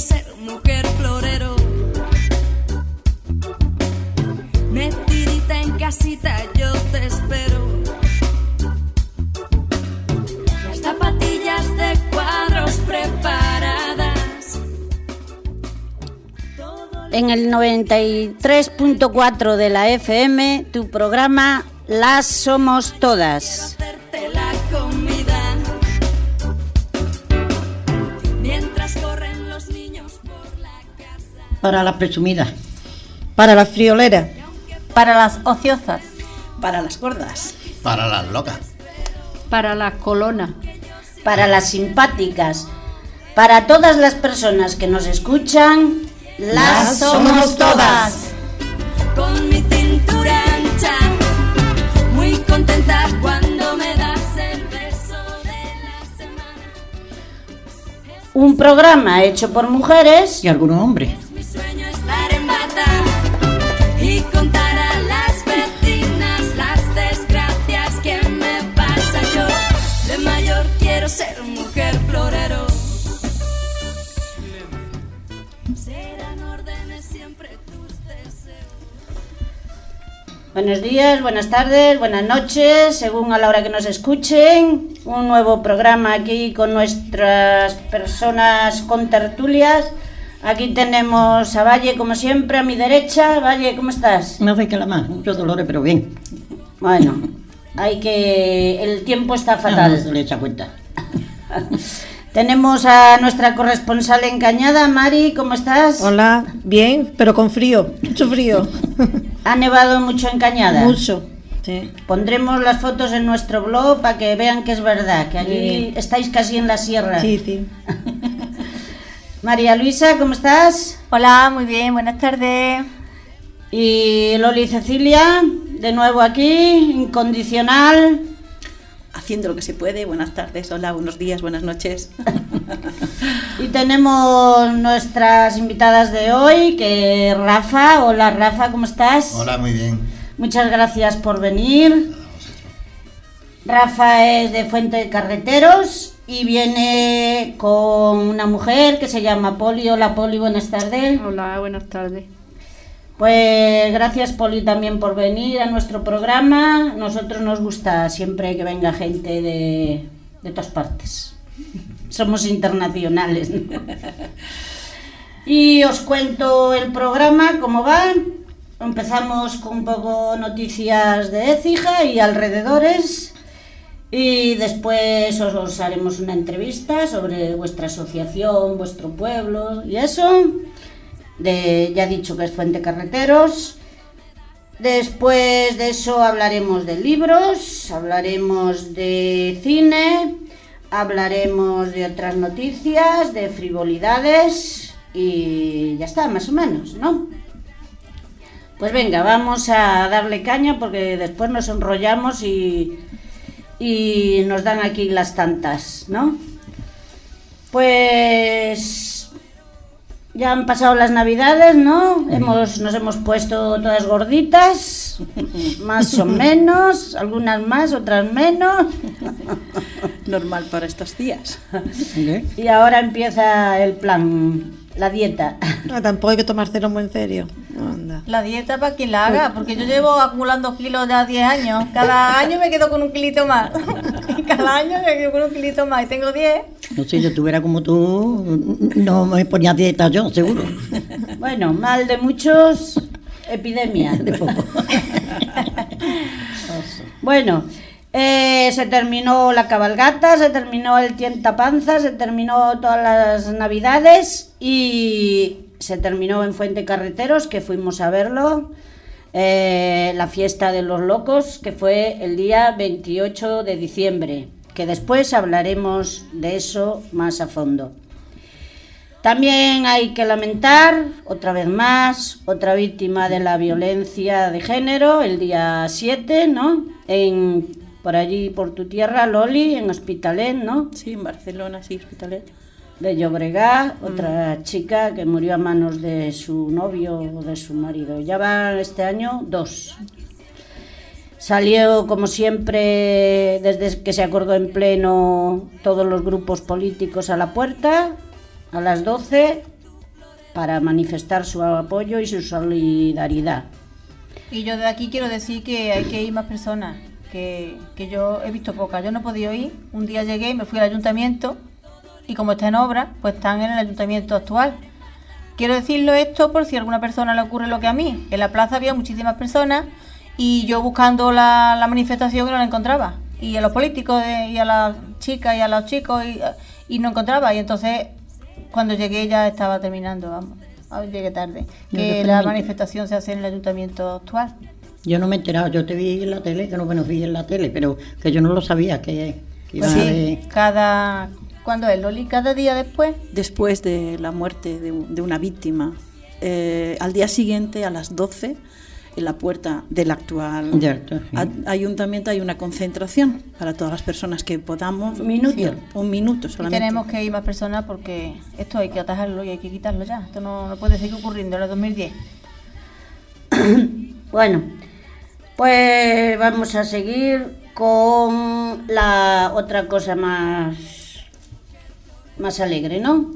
ser mujer florero. Metidita en casita yo te espero. Las zapatillas de cuadros preparadas. En el 93.4 de la FM, tu programa Las Somos Todas. Para las presumidas. Para las frioleras. Para las ociosas. Para las gordas. Para las locas. Para las colonas. Para las simpáticas. Para todas las personas que nos escuchan, las somos todas. Con mi cintura ancha, muy contenta cuando me das el beso de la semana. Un programa hecho por mujeres y algunos hombres. Mi sueño es estar en bata y contar a las vecinas las desgracias que me pasa. Yo de mayor quiero ser mujer florero. Serán órdenes siempre tus deseos. Buenos días, buenas tardes, buenas noches, según a la hora que nos escuchen. Un nuevo programa aquí con nuestras personas contertulias. Aquí tenemos a Valle, como siempre, a mi derecha. Valle, ¿cómo estás? No sé qué la más, muchos dolores, pero bien. Bueno, el tiempo está fatal. No se le echa cuenta. Tenemos a nuestra corresponsal en Cañada, Mari, ¿cómo estás? Hola, bien, pero con frío, mucho frío. ¿Ha nevado mucho en Cañada? Mucho, sí. Pondremos las fotos en nuestro blog para que vean que es verdad, que allí estáis casi en la sierra. Sí, sí. María Luisa, ¿cómo estás? Hola, muy bien, buenas tardes. Y Loli Cecilia, de nuevo aquí, incondicional. Haciendo lo que se puede. Buenas tardes, hola, buenos días, buenas noches. Y tenemos nuestras invitadas de hoy, que Rafa. Hola Rafa, ¿cómo estás? Hola, muy bien. Muchas gracias por venir. Rafa es de Fuente de Carreteros y viene con una mujer que se llama Poli. Hola Poli, buenas tardes. Hola, buenas tardes. Pues gracias Poli también por venir a nuestro programa. Nosotros nos gusta siempre que venga gente de todas partes. Somos internacionales, ¿no? Y os cuento el programa, cómo va. Empezamos con un poco noticias de Écija y alrededores. Y después os haremos una entrevista sobre vuestra asociación, vuestro pueblo y eso. Ya he dicho que es Fuente Carreteros. Después de eso hablaremos de libros, hablaremos de cine, hablaremos de otras noticias, de frivolidades y ya está, más o menos, ¿no? Pues venga, vamos a darle caña porque después nos enrollamos y nos dan aquí las tantas, ¿no? Pues ya han pasado las Navidades, ¿no? Nos hemos puesto todas gorditas, más o menos, algunas más, otras menos. Normal para estos días. ¿Okay? Y ahora empieza el plan, la dieta. No, tampoco hay que tomárselo muy en serio. Anda. La dieta para quien la haga, porque yo llevo acumulando kilos ya 10 años. Cada año me quedo con un kilito más. Y cada año me quedo con un kilito más. Y tengo 10. No sé, si estuviera como tú, no me ponía dieta yo, seguro. Bueno, mal de muchos, epidemia de poco. Bueno, se terminó la cabalgata, se terminó el tientapanza, se terminó todas las Navidades y se terminó en Fuente Carreteros, que fuimos a verlo, la fiesta de los locos, que fue el día 28 de diciembre, que después hablaremos de eso más a fondo. También hay que lamentar, otra vez más, otra víctima de la violencia de género, el día 7, ¿no? Por allí, por tu tierra, Loli, en Hospitalet, ¿no? Sí, en Barcelona, sí, Hospitalet. De Llobregat, otra chica que murió a manos de su novio o de su marido. Ya van este año 2. Salió, como siempre, desde que se acordó en pleno, todos los grupos políticos a la puerta, a las 12, para manifestar su apoyo y su solidaridad. Y yo de aquí quiero decir que hay que ir más personas, que yo he visto pocas. Yo no he podido ir. Un día llegué y me fui al ayuntamiento y como está en obra, pues están en el ayuntamiento actual. Quiero decirlo esto por si a alguna persona le ocurre lo que a mí. En la plaza había muchísimas personas y yo buscando la manifestación y no la encontraba. Y a los políticos y a las chicas y a los chicos y no encontraba. Y entonces cuando llegué ya estaba terminando, vamos. Llegué tarde. Que la manifestación se hace en el ayuntamiento actual. Yo no me he enterado, yo te vi en la tele, que no me vi en la tele, pero que yo no lo sabía, que iba Pues a sí, haber- ¿cuándo es, Loli? ¿Cada día después? Después de la muerte de una víctima, al día siguiente a las 12, en la puerta del actual Cierto, sí. ayuntamiento hay una concentración para todas las personas que podamos. ¿Un minuto? Sí, un minuto Y solamente. tenemos que ir más personas porque esto hay que atajarlo y hay que quitarlo ya. Esto no puede seguir ocurriendo en el 2010. Bueno, pues vamos a seguir con la otra cosa más alegre, ¿no?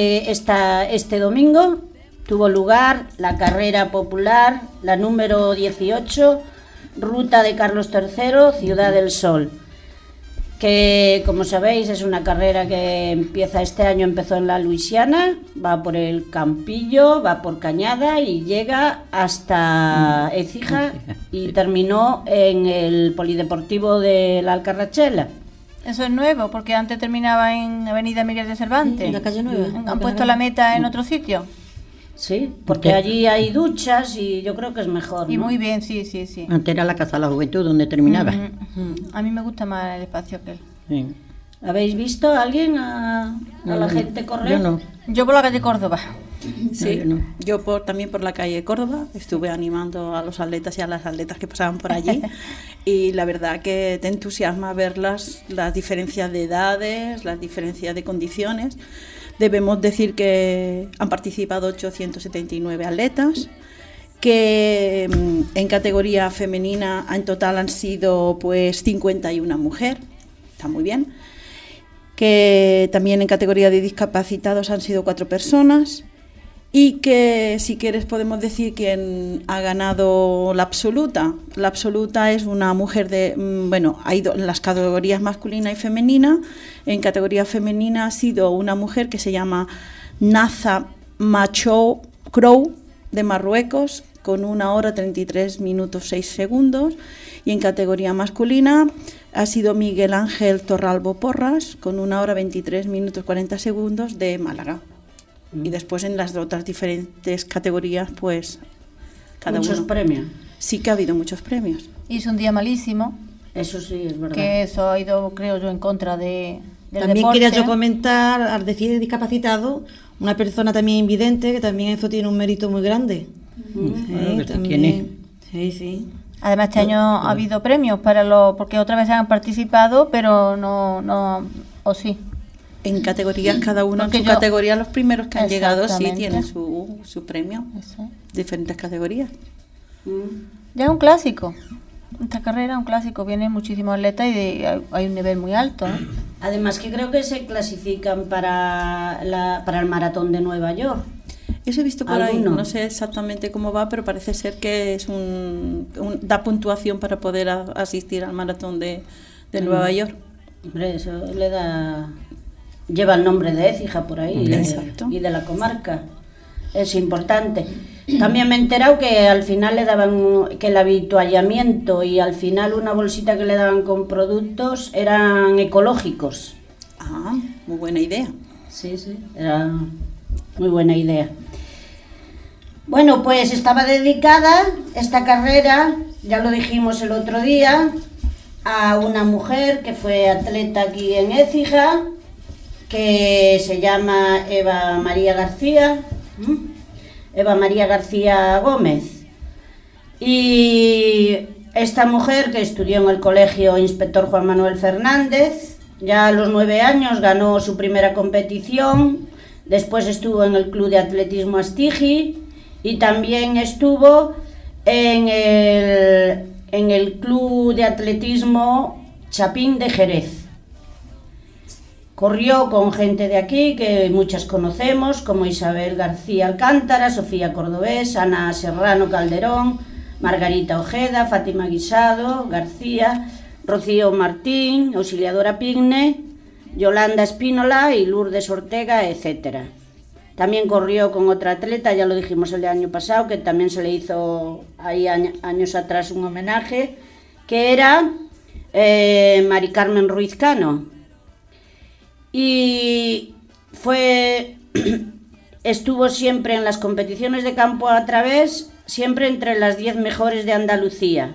Este domingo tuvo lugar la carrera popular, la número 18, Ruta de Carlos III, Ciudad del Sol, que como sabéis es una carrera que empezó en la Luisiana, va por el Campillo, va por Cañada y llega hasta Écija y terminó en el Polideportivo de la Alcarrachela. Eso es nuevo, porque antes terminaba en Avenida Miguel de Cervantes. En la calle Nueva. ¿Han puesto la meta en otro sitio? Sí, porque allí hay duchas y yo creo que es mejor, ¿no? Y muy bien, sí, sí, sí. Antes era la Casa de la Juventud donde terminaba. A mí me gusta más el espacio que él. Sí. ¿Habéis visto a alguien, a la gente correr? Yo no. Yo por la calle Córdoba. Sí, yo no. yo también por la calle Córdoba estuve animando a los atletas y a las atletas que pasaban por allí y la verdad que te entusiasma ver las diferencias de edades, las diferencias de condiciones. Debemos decir que han participado 879 atletas, que en categoría femenina en total han sido pues 51 mujeres, está muy bien, que también en categoría de discapacitados han sido 4 personas y que si quieres podemos decir quién ha ganado la absoluta. La absoluta es una mujer ha ido en las categorías masculina y femenina. En categoría femenina ha sido una mujer que se llama Naza Machou Crow de Marruecos con 1 hora 33 minutos 6 segundos y en categoría masculina ha sido Miguel Ángel Torralbo Porras con 1 hora 23 minutos 40 segundos de Málaga. Y después en las otras diferentes categorías, pues cada Muchos uno. premios. Sí que ha habido muchos premios. Y es un día malísimo, Eso sí, es verdad. que eso ha ido, creo yo, en contra del También deporte. quería yo comentar, al decir discapacitado, una persona también invidente, que también eso tiene un mérito muy grande. Claro que sí también. tiene. Sí, sí. Además, este año ha habido premios porque otra vez han participado, pero no, o sí. En categorías, cada uno Porque en su yo- categoría, los primeros que han llegado sí Exactamente. tienen su premio. Eso. Diferentes categorías. Ya es un clásico. Esta carrera es un clásico. Vienen muchísimos atletas y hay un nivel muy alto, ¿no? Además que creo que se clasifican para el maratón de Nueva York. Eso he visto por ahí, ¿Alguno? no sé exactamente cómo va, pero parece ser que es da puntuación para poder asistir al maratón de Nueva York. Hombre, eso le da... Lleva el nombre de Écija por ahí Exacto. y de la comarca. Es importante. También me he enterado que al final le daban que el habituallamiento y al final una bolsita que le daban con productos eran ecológicos. Ah, muy buena idea. Sí, sí, era muy buena idea. Bueno, pues estaba dedicada esta carrera, ya lo dijimos el otro día, a una mujer que fue atleta aquí en Écija, que se llama Eva María García Gómez. Y esta mujer, que estudió en el colegio Inspector Juan Manuel Fernández, ya a los 9 años ganó su primera competición, después estuvo en el Club de Atletismo Astigi y también estuvo en el Club de Atletismo Chapín de Jerez. Corrió con gente de aquí que muchas conocemos, como Isabel García Alcántara, Sofía Cordobés, Ana Serrano Calderón, Margarita Ojeda, Fátima Guisado García, Rocío Martín, Auxiliadora Pigne, Yolanda Espínola y Lourdes Ortega, etcétera. También corrió con otra atleta, ya lo dijimos el año pasado, que también se le hizo ahí años atrás un homenaje, que era Mari Carmen Ruiz Cano. Y estuvo siempre en las competiciones de campo a través, siempre entre las 10 mejores de Andalucía.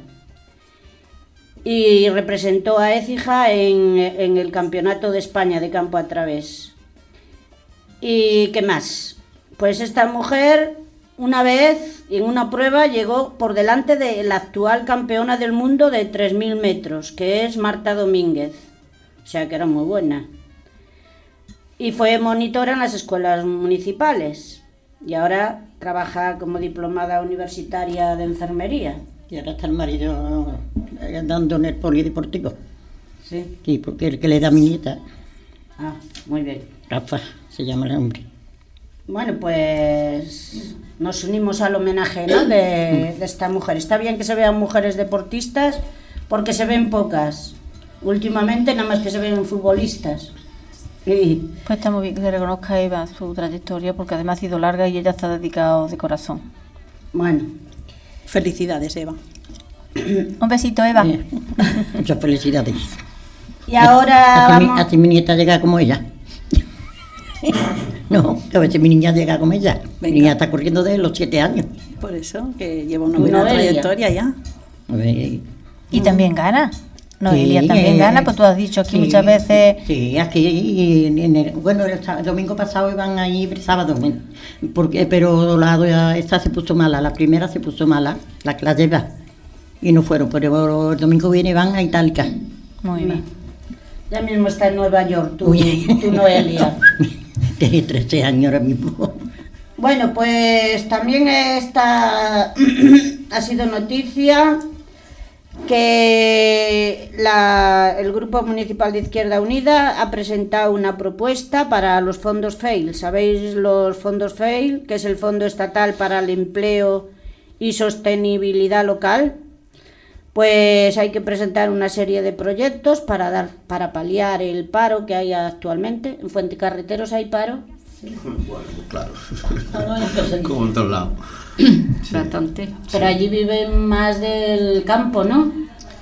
Y representó a Écija en el Campeonato de España de campo a través. ¿Y qué más? Pues esta mujer, una vez, en una prueba, llegó por delante de la actual campeona del mundo de 3.000 metros, que es Marta Domínguez. O sea que era muy buena. Y fue monitora en las escuelas municipales. Y ahora trabaja como diplomada universitaria de enfermería. Y ahora está el marido dando en el polideportivo. Sí. Sí, porque el que le da mi nieta, Ah, muy bien. Rafa, se llama el hombre. Bueno, pues nos unimos al homenaje, ¿no?, de esta mujer. Está bien que se vean mujeres deportistas, porque se ven pocas. Últimamente nada más que se ven futbolistas. Y Pues está muy bien que se reconozca a Eva su trayectoria, porque además ha sido larga y ella está dedicada de corazón. bueno, Felicidades, Eva. Un besito, Eva. Muchas felicidades. y ahora A ti mi nieta llega como ella. No, que a veces mi niña llega como ella. Mi Venga. niña está corriendo desde los 7 años. Por eso, que lleva una Tu buena Noelia. trayectoria ya. A ver, Y también gana. Noelia sí, también gana, pues tú has dicho aquí sí, muchas veces. Sí, aquí, bueno, el domingo pasado iban ahí el sábado, pero esta se puso mala, la primera se puso mala, la que la lleva, y no fueron, pero el domingo viene van a Itálica. Muy bien. ya mismo está en Nueva York, tu Uy. Noelia. Tiene 13 años ahora mismo. Bueno, pues también esta ha sido noticia que el Grupo Municipal de Izquierda Unida ha presentado una propuesta para los fondos FEIL. ¿Sabéis los fondos FEIL? Que es el Fondo Estatal para el Empleo y Sostenibilidad Local. Pues hay que presentar una serie de proyectos para paliar el paro que hay actualmente. En Fuentecarreteros hay paro. Bueno, claro. Como en todos lados. Bastante. Pero allí viven más del campo, ¿no?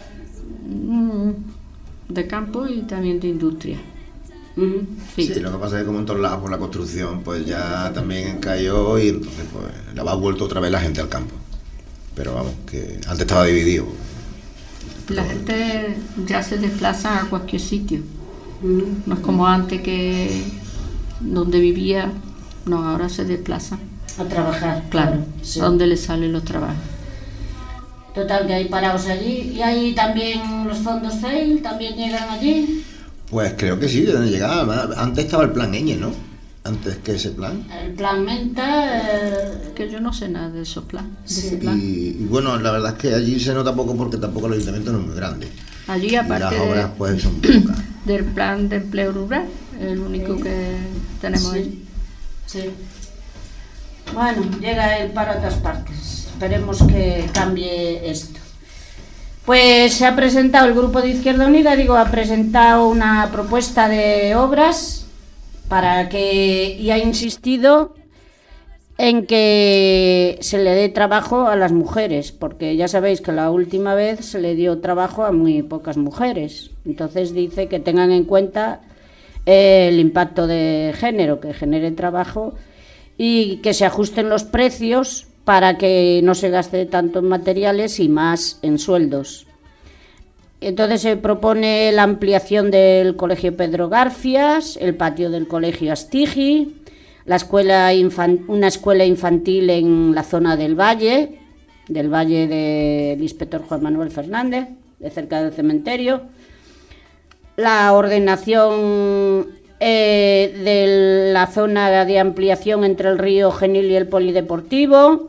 De campo y también de industria. Ujú. Sí. Sí, lo que pasa es que como en todos lados por la construcción, pues ya también cayó y entonces pues la va vuelto otra vez la gente al campo. Pero vamos, que antes estaba dividido. La gente ya se desplaza a cualquier sitio. Ujú. No es como antes que donde vivía, no, ahora se desplaza. A trabajar. Claro, Sí. a donde le salen los trabajos. Total, que hay parados allí. ¿Y ahí también los fondos FEIL también llegan allí? Pues creo que sí, deben llegar. Además, antes estaba el plan Ñ, ¿no? Antes que ese plan. El plan Menta... Que yo no sé nada de esos planes. Sí. De ese plan. Y bueno, la verdad es que allí se nota poco porque tampoco el ayuntamiento no es muy grande. Allí, Y las aparte obras pues son pocas. del plan de empleo rural, el único que tenemos allí. Sí. Bueno, llega el paro a todas partes. Esperemos que cambie esto. Pues se ha presentado el Grupo de Izquierda Unida, ha presentado una propuesta de obras y ha insistido en que se le dé trabajo a las mujeres, porque ya sabéis que la última vez se le dio trabajo a muy pocas mujeres. Entonces dice que tengan en cuenta el impacto de género, que genere trabajo y que se ajusten los precios para que no se gaste tanto en materiales y más en sueldos. Entonces se propone la ampliación del Colegio Pedro Garfias, el patio del Colegio Astigi, una escuela infantil en la zona del Valle del inspector Juan Manuel Fernández, de cerca del cementerio, la ordenación de la zona de ampliación entre el río Genil y el polideportivo,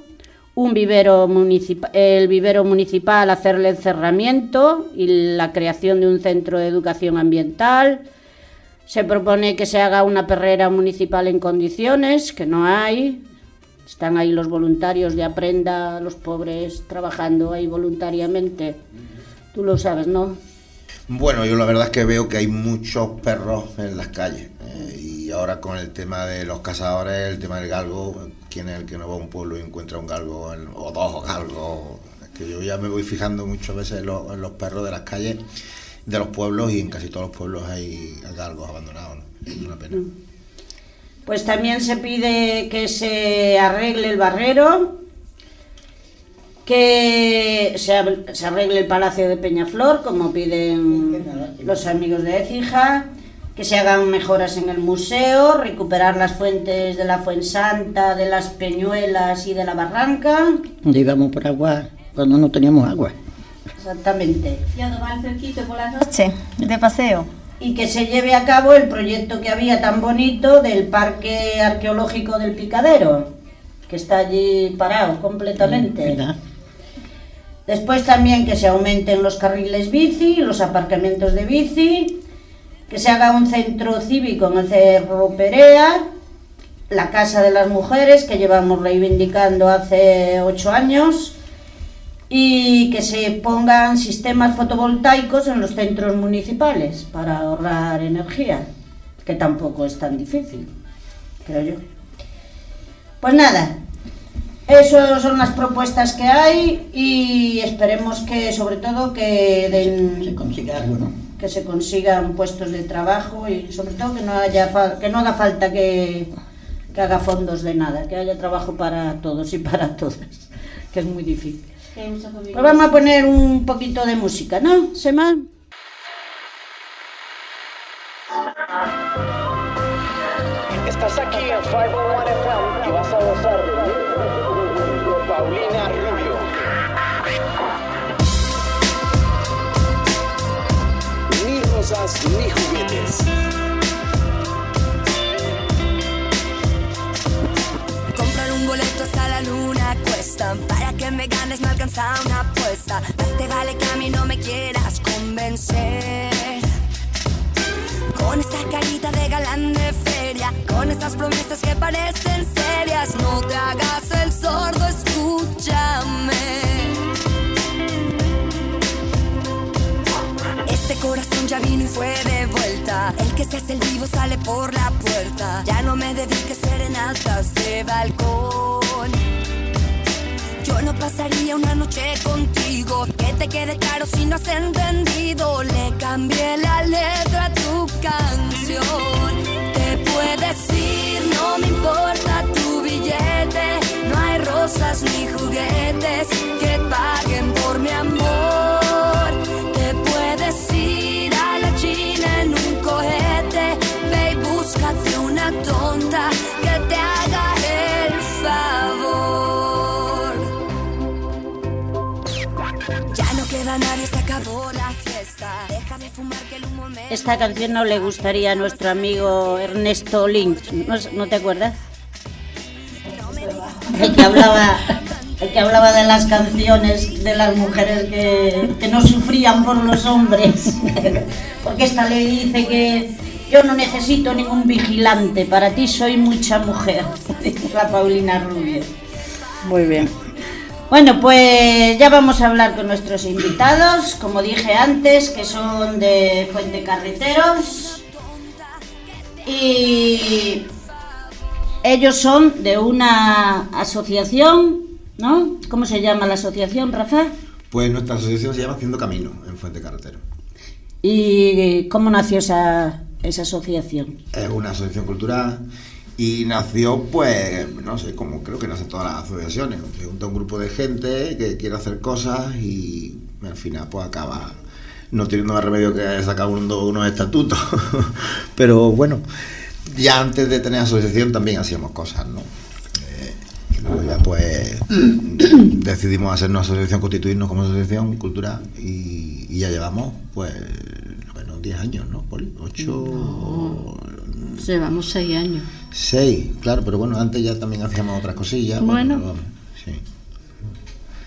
el vivero municipal, hacerle encerramiento y la creación de un centro de educación ambiental, Se propone que se haga una perrera municipal en condiciones, que no hay. Están ahí los voluntarios de Aprenda, los pobres trabajando ahí voluntariamente. Tú lo sabes, ¿no? Bueno, yo la verdad es que veo que hay muchos perros en las calles. Y ahora con el tema de los cazadores, el tema del galgo, ¿quién es el que no va a un pueblo y encuentra un galgo o dos galgos? Es que yo ya me voy fijando muchas veces en los perros de las calles, de los pueblos, y en casi todos los pueblos hay galgos abandonados, ¿no? Es una pena. Pues también se pide que se arregle el barrero, que se arregle el Palacio de Peñaflor, como piden los amigos de Écija, que se hagan mejoras en el museo, recuperar las fuentes de la Fuensanta, de las Peñuelas y de la Barranca. Donde íbamos por agua cuando no teníamos agua. Exactamente. Y a tomar cerquito por la noche, de paseo. Y que se lleve a cabo el proyecto que había tan bonito del Parque Arqueológico del Picadero, que está allí parado completamente. ¿Verdad? Después también que se aumenten los carriles bici, los aparcamientos de bici, que se haga un centro cívico en el Cerro Perea, la Casa de las Mujeres, que llevamos reivindicando hace 8 años, y que se pongan sistemas fotovoltaicos en los centros municipales para ahorrar energía, que tampoco es tan difícil, creo yo. Pues nada, esas son las propuestas que hay y esperemos que, sobre todo, Se consiga algo, ¿no? que se consigan puestos de trabajo y sobre todo que no haga falta que haga fondos de nada, que haya trabajo para todos y para todas, que es muy difícil. Pues vamos a poner un poquito de música, ¿no, Sema? Estás aquí en 501 FM y vas a gozar de Paulina Rubio. Ni rosas ni juguetes. Comprar un boleto hasta la luna cuesta. Para que me ganes me alcanza una apuesta. Más te vale que a mí no me quieras convencer. Con esa carita de galán de feria, con esas promesas que parecen serias, no te hagas el sordo, escúchame. Este corazón ya vino y fue de vuelta. El que se hace el vivo sale por la puerta. Ya no me dediques serenatas de balcón. Yo no pasaría una noche contigo, que te quede claro si no has entendido. Le cambié la letra a tu canción. Te puedes ir, no me importa tu billete. No hay rosas ni juguetes que paguen por mi amor. Te puedes ir a la China en un cohete. Ve y búscate una tonta que te haga el favor. Ya no queda nadie, se acabó la fiesta. Deja de fumar que el humo me... Esta canción no le gustaría a nuestro amigo Ernesto Lynch, ¿no te acuerdas? El que hablaba de las canciones de las mujeres que no sufrían por los hombres. Porque esta le dice que yo no necesito ningún vigilante, para ti soy mucha mujer. La Paulina Rubio. Muy bien. Bueno, pues ya vamos a hablar con nuestros invitados, como dije antes, que son de Fuentecarreteros. Y ellos son de una asociación, ¿no? ¿Cómo se llama la asociación, Rafa? Pues nuestra asociación se llama Haciendo Camino en Fuentecarretero. ¿Y cómo nació esa asociación? Es una asociación cultural y nació, pues, no sé, como creo que nacen todas las asociaciones. Se junta un grupo de gente que quiere hacer cosas y al final pues acaba no teniendo más remedio que sacar unos estatutos. Pero bueno, ya antes de tener asociación también hacíamos cosas, ¿no? Luego ya pues decidimos hacer una asociación, constituirnos como asociación cultural y ya llevamos pues 10 años, ¿no, Poli? 8... No, llevamos 6 años. 6, claro, pero bueno, antes ya también hacíamos otras cosillas. Bueno. Sí.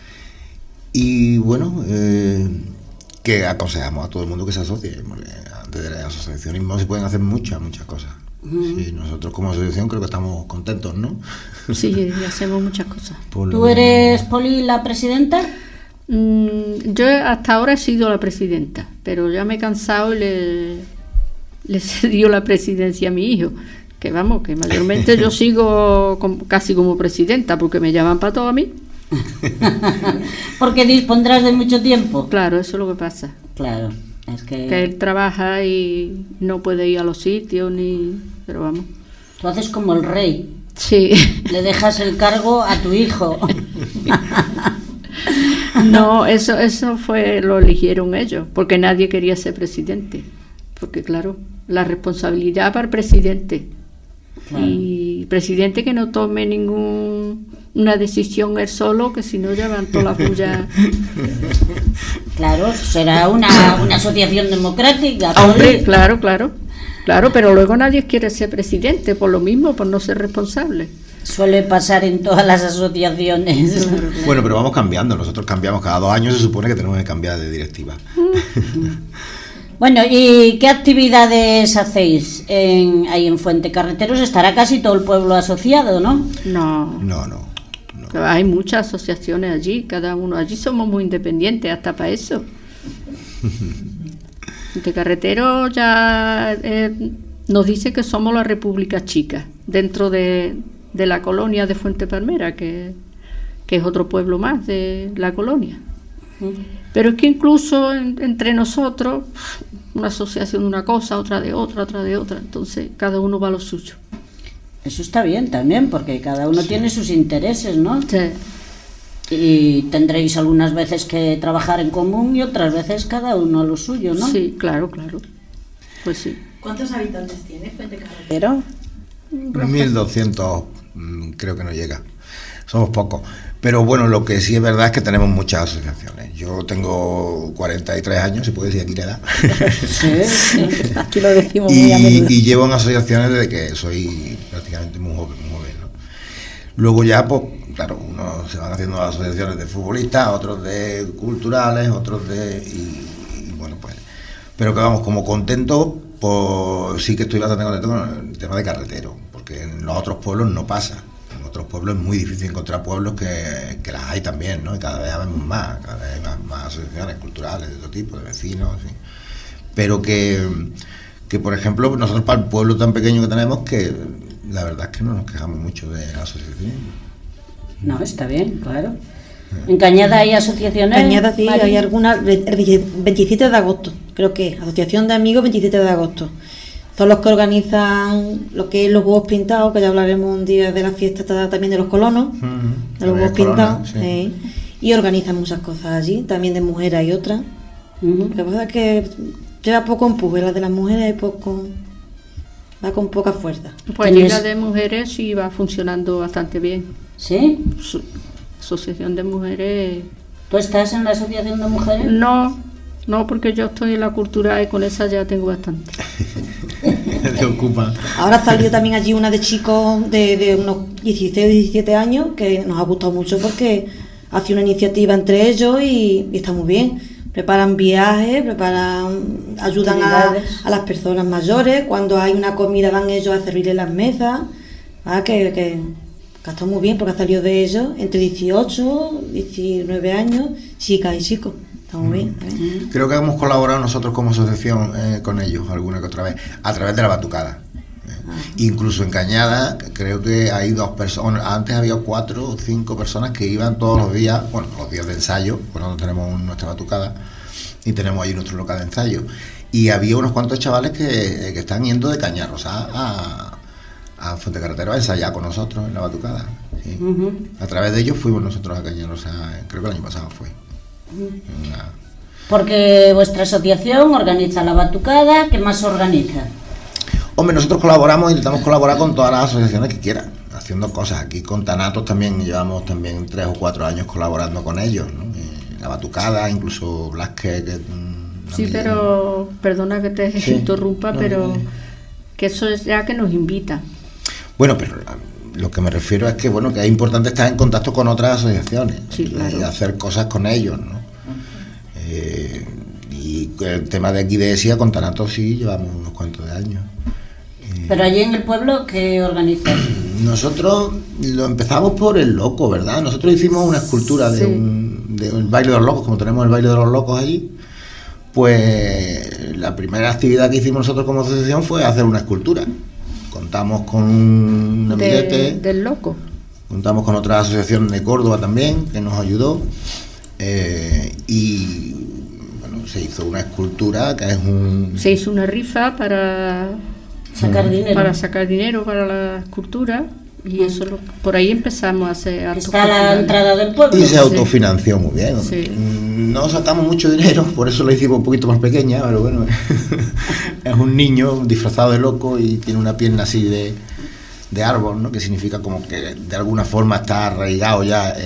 Y bueno, que aconsejamos a todo el mundo que se asocie. aparte del asociacionismo se pueden hacer muchas cosas. Sí, nosotros como asociación creo que estamos contentos, ¿no? Sí, hacemos muchas cosas. ¿Tú eres, Poli, la presidenta? Yo hasta ahora he sido la presidenta, pero ya me he cansado y le cedió la presidencia a mi hijo. Que vamos, que mayormente yo sigo casi como presidenta, porque me llaman para todo a mí. Porque dispondrás de mucho tiempo. Claro, eso es lo que pasa. Claro, es que él trabaja y no puede ir a los sitios ni... Pero vamos. Tú haces como el rey. Sí. Le dejas el cargo a tu hijo. No, eso lo eligieron ellos, porque nadie quería ser presidente. Porque claro, la responsabilidad para el presidente. Claro. Y presidente que no tome una decisión él solo, que si no llevan toda la bulla. Claro, será una asociación democrática. Hombre, claro, pero luego nadie quiere ser presidente por lo mismo, por no ser responsable. Suele pasar en todas las asociaciones. Bueno, pero vamos cambiando, nosotros cambiamos cada 2 años, se supone que tenemos que cambiar de directiva. Bueno, ¿y qué actividades hacéis ahí en Fuentecarreteros? Estará casi todo el pueblo asociado, ¿no? No. Hay muchas asociaciones allí, cada uno. Allí somos muy independientes, hasta para eso. Fuentecarreteros ya nos dice que somos la República Chica, dentro de la colonia de Fuente Palmera, que es otro pueblo más de la colonia. Pero es que incluso entre nosotros, una asociación de una cosa, otra de otra, entonces cada uno va a lo suyo. Eso está bien también, porque cada uno tiene sus intereses, ¿no? Sí. Y tendréis algunas veces que trabajar en común y otras veces cada uno a lo suyo, ¿no? Sí, claro. Pues sí. ¿Cuántos habitantes tiene Fuentecarretero? 1.200, creo que no llega. Somos pocos. Pero bueno, lo que sí es verdad es que tenemos muchas asociaciones. Yo tengo 43 años, se puede decir aquí la edad. Sí. Aquí lo decimos muy a menudo. Y llevo en asociaciones desde que soy prácticamente muy joven, ¿no? Luego ya, pues, claro, unos se van haciendo asociaciones de futbolistas, otros de culturales, otros de... Y bueno, pues... Pero que vamos, como contento, pues sí que estoy bastante contento con el tema de carretero, porque en los otros pueblos no pasa. En otros pueblos es muy difícil encontrar pueblos que las hay también, ¿no? Y cada vez vemos más, cada vez hay más asociaciones culturales de todo tipo, de vecinos, en fin. Pero que por ejemplo, nosotros para el pueblo tan pequeño que tenemos, que la verdad es que no nos quejamos mucho de la asociación. No, está bien, claro. ¿En Cañada hay asociaciones? Cañada sí, María. hay algunas, el 27 de agosto, creo que, Asociación de Amigos 27 de agosto. Son los que organizan lo que es los huevos pintados, que ya hablaremos un día de la fiesta también de los colonos, de los huevos pintados, sí. Y organizan muchas cosas allí, también de mujeres hay otras. Lo que pasa es que lleva poco empuje, la de las mujeres hay poco, va con poca fuerza. Pues allí la de mujeres sí va funcionando bastante bien. ¿Sí? Asociación de mujeres. ¿Tú estás en la asociación de mujeres? No, porque yo estoy en la cultura y con esa ya tengo bastante. Te ocupa. Ahora salió también allí una de chicos de unos 16 o 17 años que nos ha gustado mucho porque hace una iniciativa entre ellos y está muy bien. Preparan viajes, ayudan a las personas mayores. Cuando hay una comida van ellos a servirle las mesas. Que está muy bien porque ha salido de ellos entre 18 y 19 años, chicas y chicos. Está muy bien. Creo que hemos colaborado nosotros como asociación con ellos alguna que otra vez, a través de la batucada. Incluso en Cañada creo que hay 2 personas, antes había 4 o 5 personas que iban todos los días, bueno, los días de ensayo, cuando tenemos nuestra batucada y tenemos ahí nuestro local de ensayo, y había unos cuantos chavales que están yendo de Cañarrosá a Fuentecarretero a ensayar con nosotros en la batucada, sí. A través de ellos fuimos nosotros a Cañarrosá, creo que el año pasado fue. Porque vuestra asociación organiza la batucada, ¿qué más organiza? Hombre, nosotros colaboramos, intentamos colaborar con todas las asociaciones que quieran, haciendo cosas. Aquí con Tanatos también llevamos 3 o 4 años colaborando con ellos, ¿no? La batucada, incluso Blasque. Sí, pero perdona que te interrumpa, pero que eso es ya que nos invita. Bueno, pero lo que me refiero es que que es importante estar en contacto con otras asociaciones, sí, claro. Y hacer cosas con ellos, ¿no? Y el tema de aquí de ESIA con Tanatos sí llevamos unos cuantos de años. Pero allí en el pueblo, ¿qué organizas? Nosotros lo empezamos por el loco, ¿verdad? Nosotros hicimos una escultura de un baile de los locos, como tenemos el baile de los locos allí. Pues la primera actividad que hicimos nosotros como asociación fue hacer una escultura. Contamos con un amiguete del loco. Contamos con otra asociación de Córdoba también que nos ayudó. Y bueno, se hizo una escultura que es Se hizo una rifa para sacar dinero para la escultura. Y eso por ahí empezamos a hacer actos está a la entrada del pueblo. Y se autofinanció muy bien. Sí. No sacamos mucho dinero, por eso la hicimos un poquito más pequeña, pero bueno, es un niño disfrazado de loco y tiene una pierna así de árbol, ¿no? Que significa como que de alguna forma está arraigado ya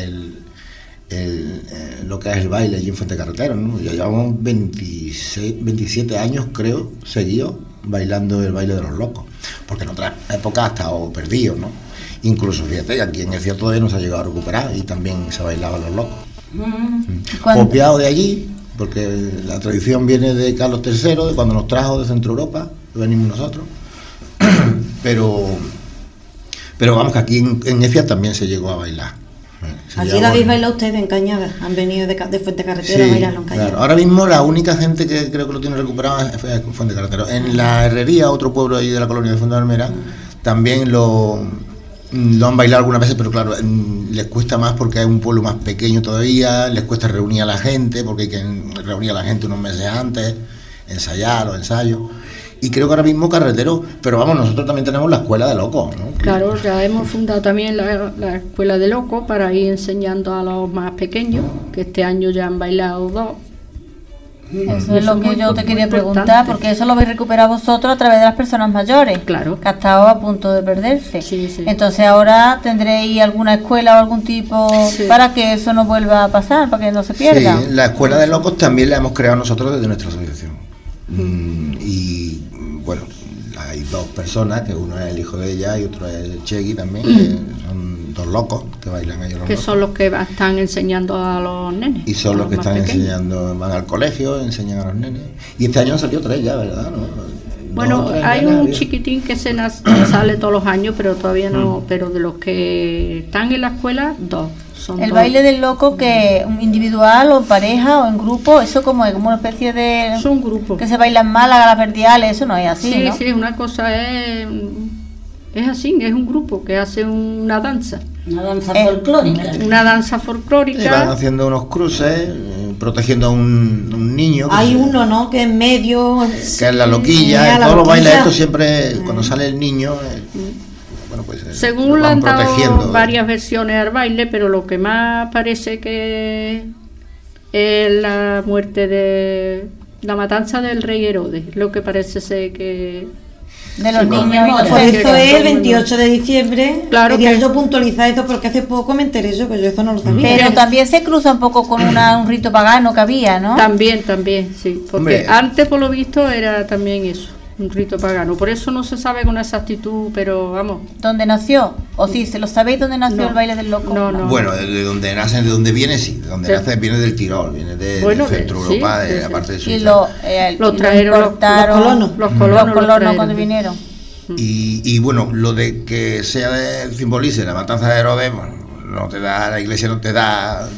lo que es el baile allí en Fuentecarretero, ¿no? Ya llevamos 27 años, creo, seguidos bailando el baile de los locos, porque en otras épocas ha estado perdido, ¿no? Incluso, fíjate, aquí en el cierto todavía no se ha llegado a recuperar y también se bailaba los locos. Copiado de allí, porque la tradición viene de Carlos III, de cuando nos trajo de Centro Europa, venimos nosotros. pero vamos, que aquí en Efia también se llegó a bailar. Allí la habéis bailado ustedes en Cañada, han venido de Fuentecarretero a bailarlo en Cañada. Claro. Ahora mismo la única gente que creo que lo tiene recuperado es Fuentecarretero. En la Herrería, otro pueblo allí de la colonia de Fuentecarretero, también lo han bailado algunas veces, pero claro, les cuesta más porque es un pueblo más pequeño todavía, les cuesta reunir a la gente, porque hay que reunir a la gente unos meses antes, ensayar los ensayos. Y creo que ahora mismo Carretero, pero vamos, nosotros también tenemos la escuela de locos, ¿no? Claro, ya hemos fundado también la escuela de locos para ir enseñando a los más pequeños, que este año ya han bailado 2. Eso es lo que yo te quería preguntar, porque eso lo habéis recuperado vosotros a través de las personas mayores, claro, que ha estado a punto de perderse. Sí. Entonces ahora tendréis alguna escuela o algún tipo para que eso no vuelva a pasar, para que no se pierda. Sí, la escuela de locos también la hemos creado nosotros desde nuestra asociación. Y bueno, hay 2 personas, que uno es el hijo de ella y otro es el Chegui también, que son 2 locos que bailan ellos. Que son los que están enseñando a los nenes. Y son los que están enseñando, van al colegio, enseñan a los nenes. Y este año han salido 3 ya, ¿verdad? Bueno, hay un chiquitín que sale todos los años, pero todavía no, pero de los que están en la escuela, 2. El baile del loco, que individual o en pareja o en grupo, eso como es como una especie de... Es un grupo. Que se baila en Málaga, las verdiales, eso no es así, sí, ¿no? Sí, una cosa es así, es un grupo que hace una danza. Una danza folclórica. Una danza folclórica. Y van haciendo unos cruces, protegiendo a un niño. Hay uno, ¿no? Que en medio... Que es la loquilla, en todos los bailes estos siempre, cuando sale el niño... Pues, según le han dado varias versiones al baile, pero lo que más parece que es la muerte de la matanza del rey Herodes, lo que parece ser que de los niños. Pues eso es el 28 de diciembre. Claro, quería que yo puntualizar eso porque hace poco me enteré eso, que yo eso no lo sabía. Pero también se cruza un poco con un rito pagano que había, ¿no? También, sí, porque antes por lo visto era también eso, un rito pagano. Por eso no se sabe con exactitud, pero vamos. ¿Dónde nació? ¿O sí, se lo sabéis dónde nació el baile del loco? No. Bueno, de donde nace, de donde viene, sí. De donde nace viene del Tirol, viene de Centro Europa, de la parte de Suiza. Y lo trajeron los colonos cuando vinieron. Y bueno, lo de que sea simbolice la matanza de Herodes, bueno, no te da, la iglesia no te da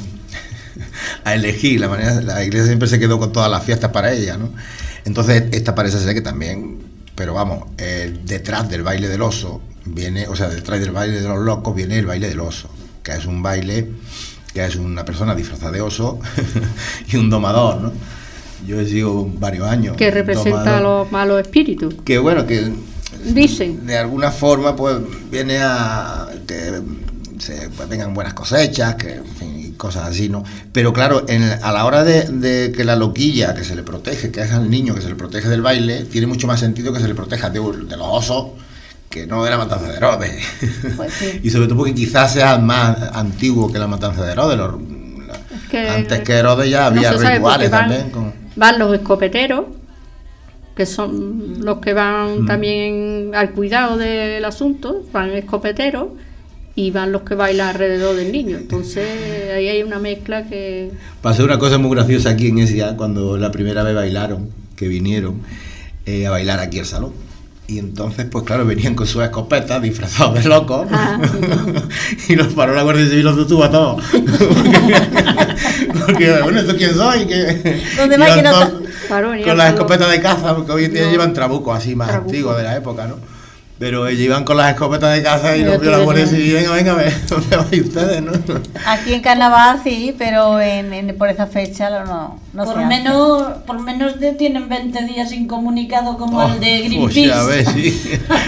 a elegir, la iglesia siempre se quedó con todas las fiestas para ella, ¿no? Entonces, esta parece ser que también, pero vamos, detrás del baile del oso viene, o sea, detrás del baile de los locos viene el baile del oso, que es un baile, que es una persona disfrazada de oso y un domador, ¿no? Yo he sido varios años. Que representa a los malos espíritus. Que bueno, que dicen. De alguna forma, pues, viene a que pues, vengan buenas cosechas, que en fin, cosas así, ¿no? Pero claro, a la hora de que la loquilla que se le protege, que es al niño que se le protege del baile, tiene mucho más sentido que se le proteja de los osos, que no de la matanza de Herodes. Pues sí. Y sobre todo porque quizás sea más antiguo que la matanza de Herodes. Antes que Herodes ya había rituales también. Van los escopeteros, que son los que van también al cuidado del asunto, van escopeteros. y van los que bailan alrededor del niño. Entonces ahí hay una mezcla que... Pasó una cosa muy graciosa aquí en Écija cuando la primera vez bailaron, que vinieron a bailar aquí al salón. Y entonces, pues claro, venían con sus escopetas disfrazados de locos. Y los paró la Guardia Civil, los detuvo a todos. Porque, bueno, ¿esto quién soy? ¿Dónde más que no con las escopetas de caza, porque hoy en día llevan trabucos así más antiguos de la época, ¿no? Pero ellos iban con las escopetas de caza y nos vio la Guardia Civil, venga, a ver, ¿dónde vais ustedes, no? Aquí en Carnaval sí, pero por esa fecha no por se menos tienen 20 días incomunicado como el de Greenpeace. Pues a ver, sí.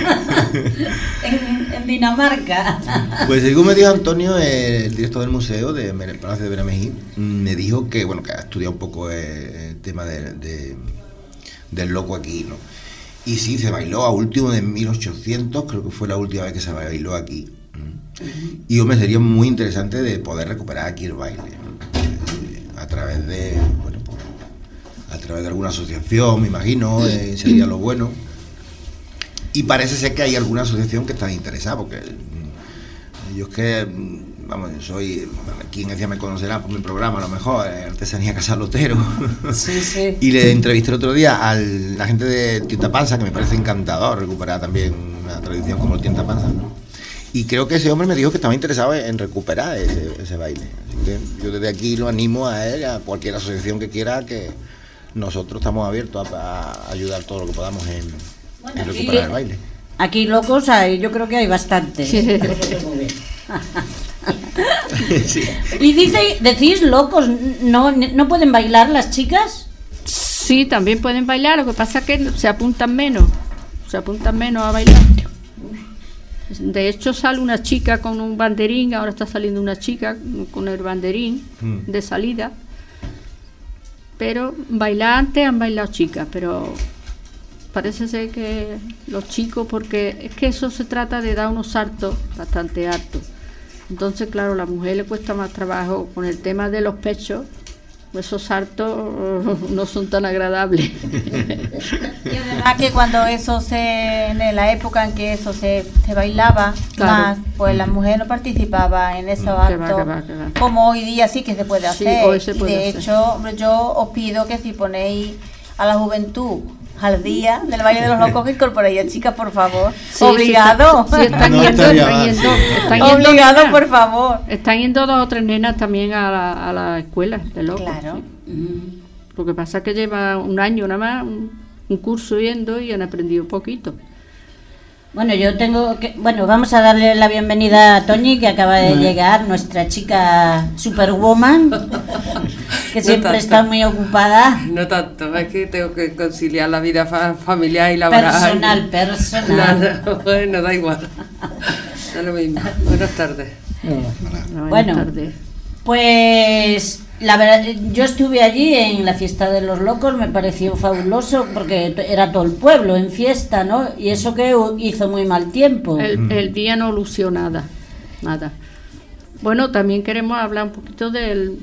en Dinamarca. Pues según me dijo Antonio, el director del museo del Palacio de Benamejí, me dijo que, bueno, que ha estudiado un poco el tema del loco aquí, ¿no? Y sí, se bailó a último de 1800, creo que fue la última vez que se bailó aquí. Y hombre, sería muy interesante de poder recuperar aquí el baile, ¿no? A través de, bueno, pues, a través de alguna asociación, me imagino, sería lo bueno. Y parece ser que hay alguna asociación que está interesada, porque yo es que, vamos, yo soy, quien decía me conocerá por mi programa, a lo mejor, Artesanía Casalotero. Sí, sí. Y le entrevisté el otro día a la gente de Tienta Panza, que me parece encantador recuperar también una tradición como el Tienta Panza, ¿no? Y creo que ese hombre me dijo que estaba interesado en recuperar ese baile. Así que yo desde aquí lo animo a él, a cualquier asociación que quiera, que nosotros estamos abiertos a ayudar todo lo que podamos en recuperar el baile. Aquí locos hay, yo creo que hay bastantes. Sí. Sí. Y decís locos, ¿no pueden bailar las chicas? Sí, también pueden bailar, lo que pasa es que se apuntan menos a bailar. De hecho sale una chica con un banderín, ahora está saliendo una chica con el banderín de salida, pero bailar antes han bailado chicas, pero parece ser que los chicos, porque es que eso se trata de dar unos saltos bastante altos. Entonces, claro, a la mujer le cuesta más trabajo con el tema de los pechos, esos saltos no son tan agradables. Y además que cuando en la época en que eso se bailaba más, pues la mujer no participaba en esos actos, que va. como hoy día sí que se puede hacer. Sí, hoy se puede de hacer. hecho, hombre, yo os pido que si ponéis a la juventud al día del baile de los locos, que incorporéis a chicas, por favor. Sí, Obligado. Sí, están No yendo, Obligado, nenas. por favor. Están yendo 2 o 3 nenas también a la escuela de locos. Claro. Sí. Lo que pasa es que lleva un año nada más, un curso yendo y han aprendido un poquito. Bueno, vamos a darle la bienvenida a Toñi, que acaba de llegar, nuestra chica superwoman, que siempre está muy ocupada. No tanto, es que tengo que conciliar la vida familiar y laboral. Personal. No, bueno, da igual. Da lo mismo. Buenas tardes. Bueno, tardes. Pues la verdad, yo estuve allí en la fiesta de los locos, me pareció fabuloso porque era todo el pueblo en fiesta, ¿no? Y eso que hizo muy mal tiempo. El día no lució nada. Bueno, también queremos hablar un poquito del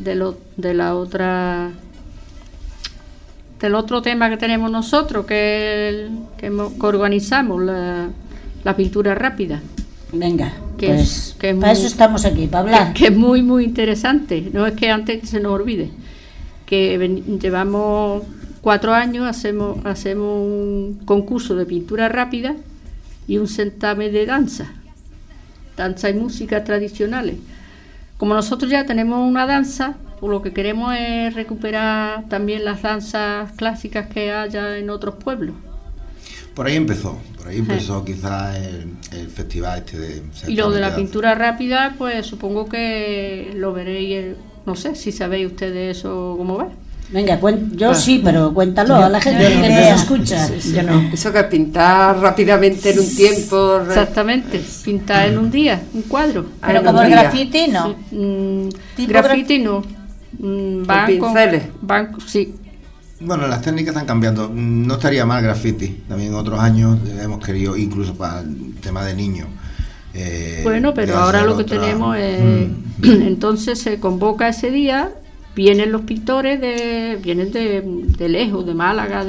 otro tema que tenemos nosotros, que organizamos, la pintura rápida. Venga, Que pues es para muy- eso estamos aquí, para hablar. Que es muy, muy interesante. No es que antes se nos olvide. Que llevamos 4 años, hacemos un concurso de pintura rápida y un certamen de danza y música tradicionales. Como nosotros ya tenemos una danza, pues lo que queremos es recuperar también las danzas clásicas que haya en otros pueblos. Por ahí empezó quizás el festival este de... Y lo de la danza. pintura rápida, pues supongo que lo veréis, no sé si sabéis ustedes eso cómo va. Venga, yo sí, pero cuéntalo a la gente que nos escucha. Yo no. Eso que es pintar rápidamente en un tiempo. Exactamente, pintar en un día, un cuadro. Pero en como un el día. graffiti, no. Tipo Graffiti no. Van pinceles. Sí. Bueno, las técnicas están cambiando. No estaría mal graffiti. También otros años hemos querido, incluso para el tema de niños. Bueno, pero ya ahora ser lo que otra- tenemos es... Entonces se convoca ese día, vienen los pintores, vienen de lejos, de Málaga,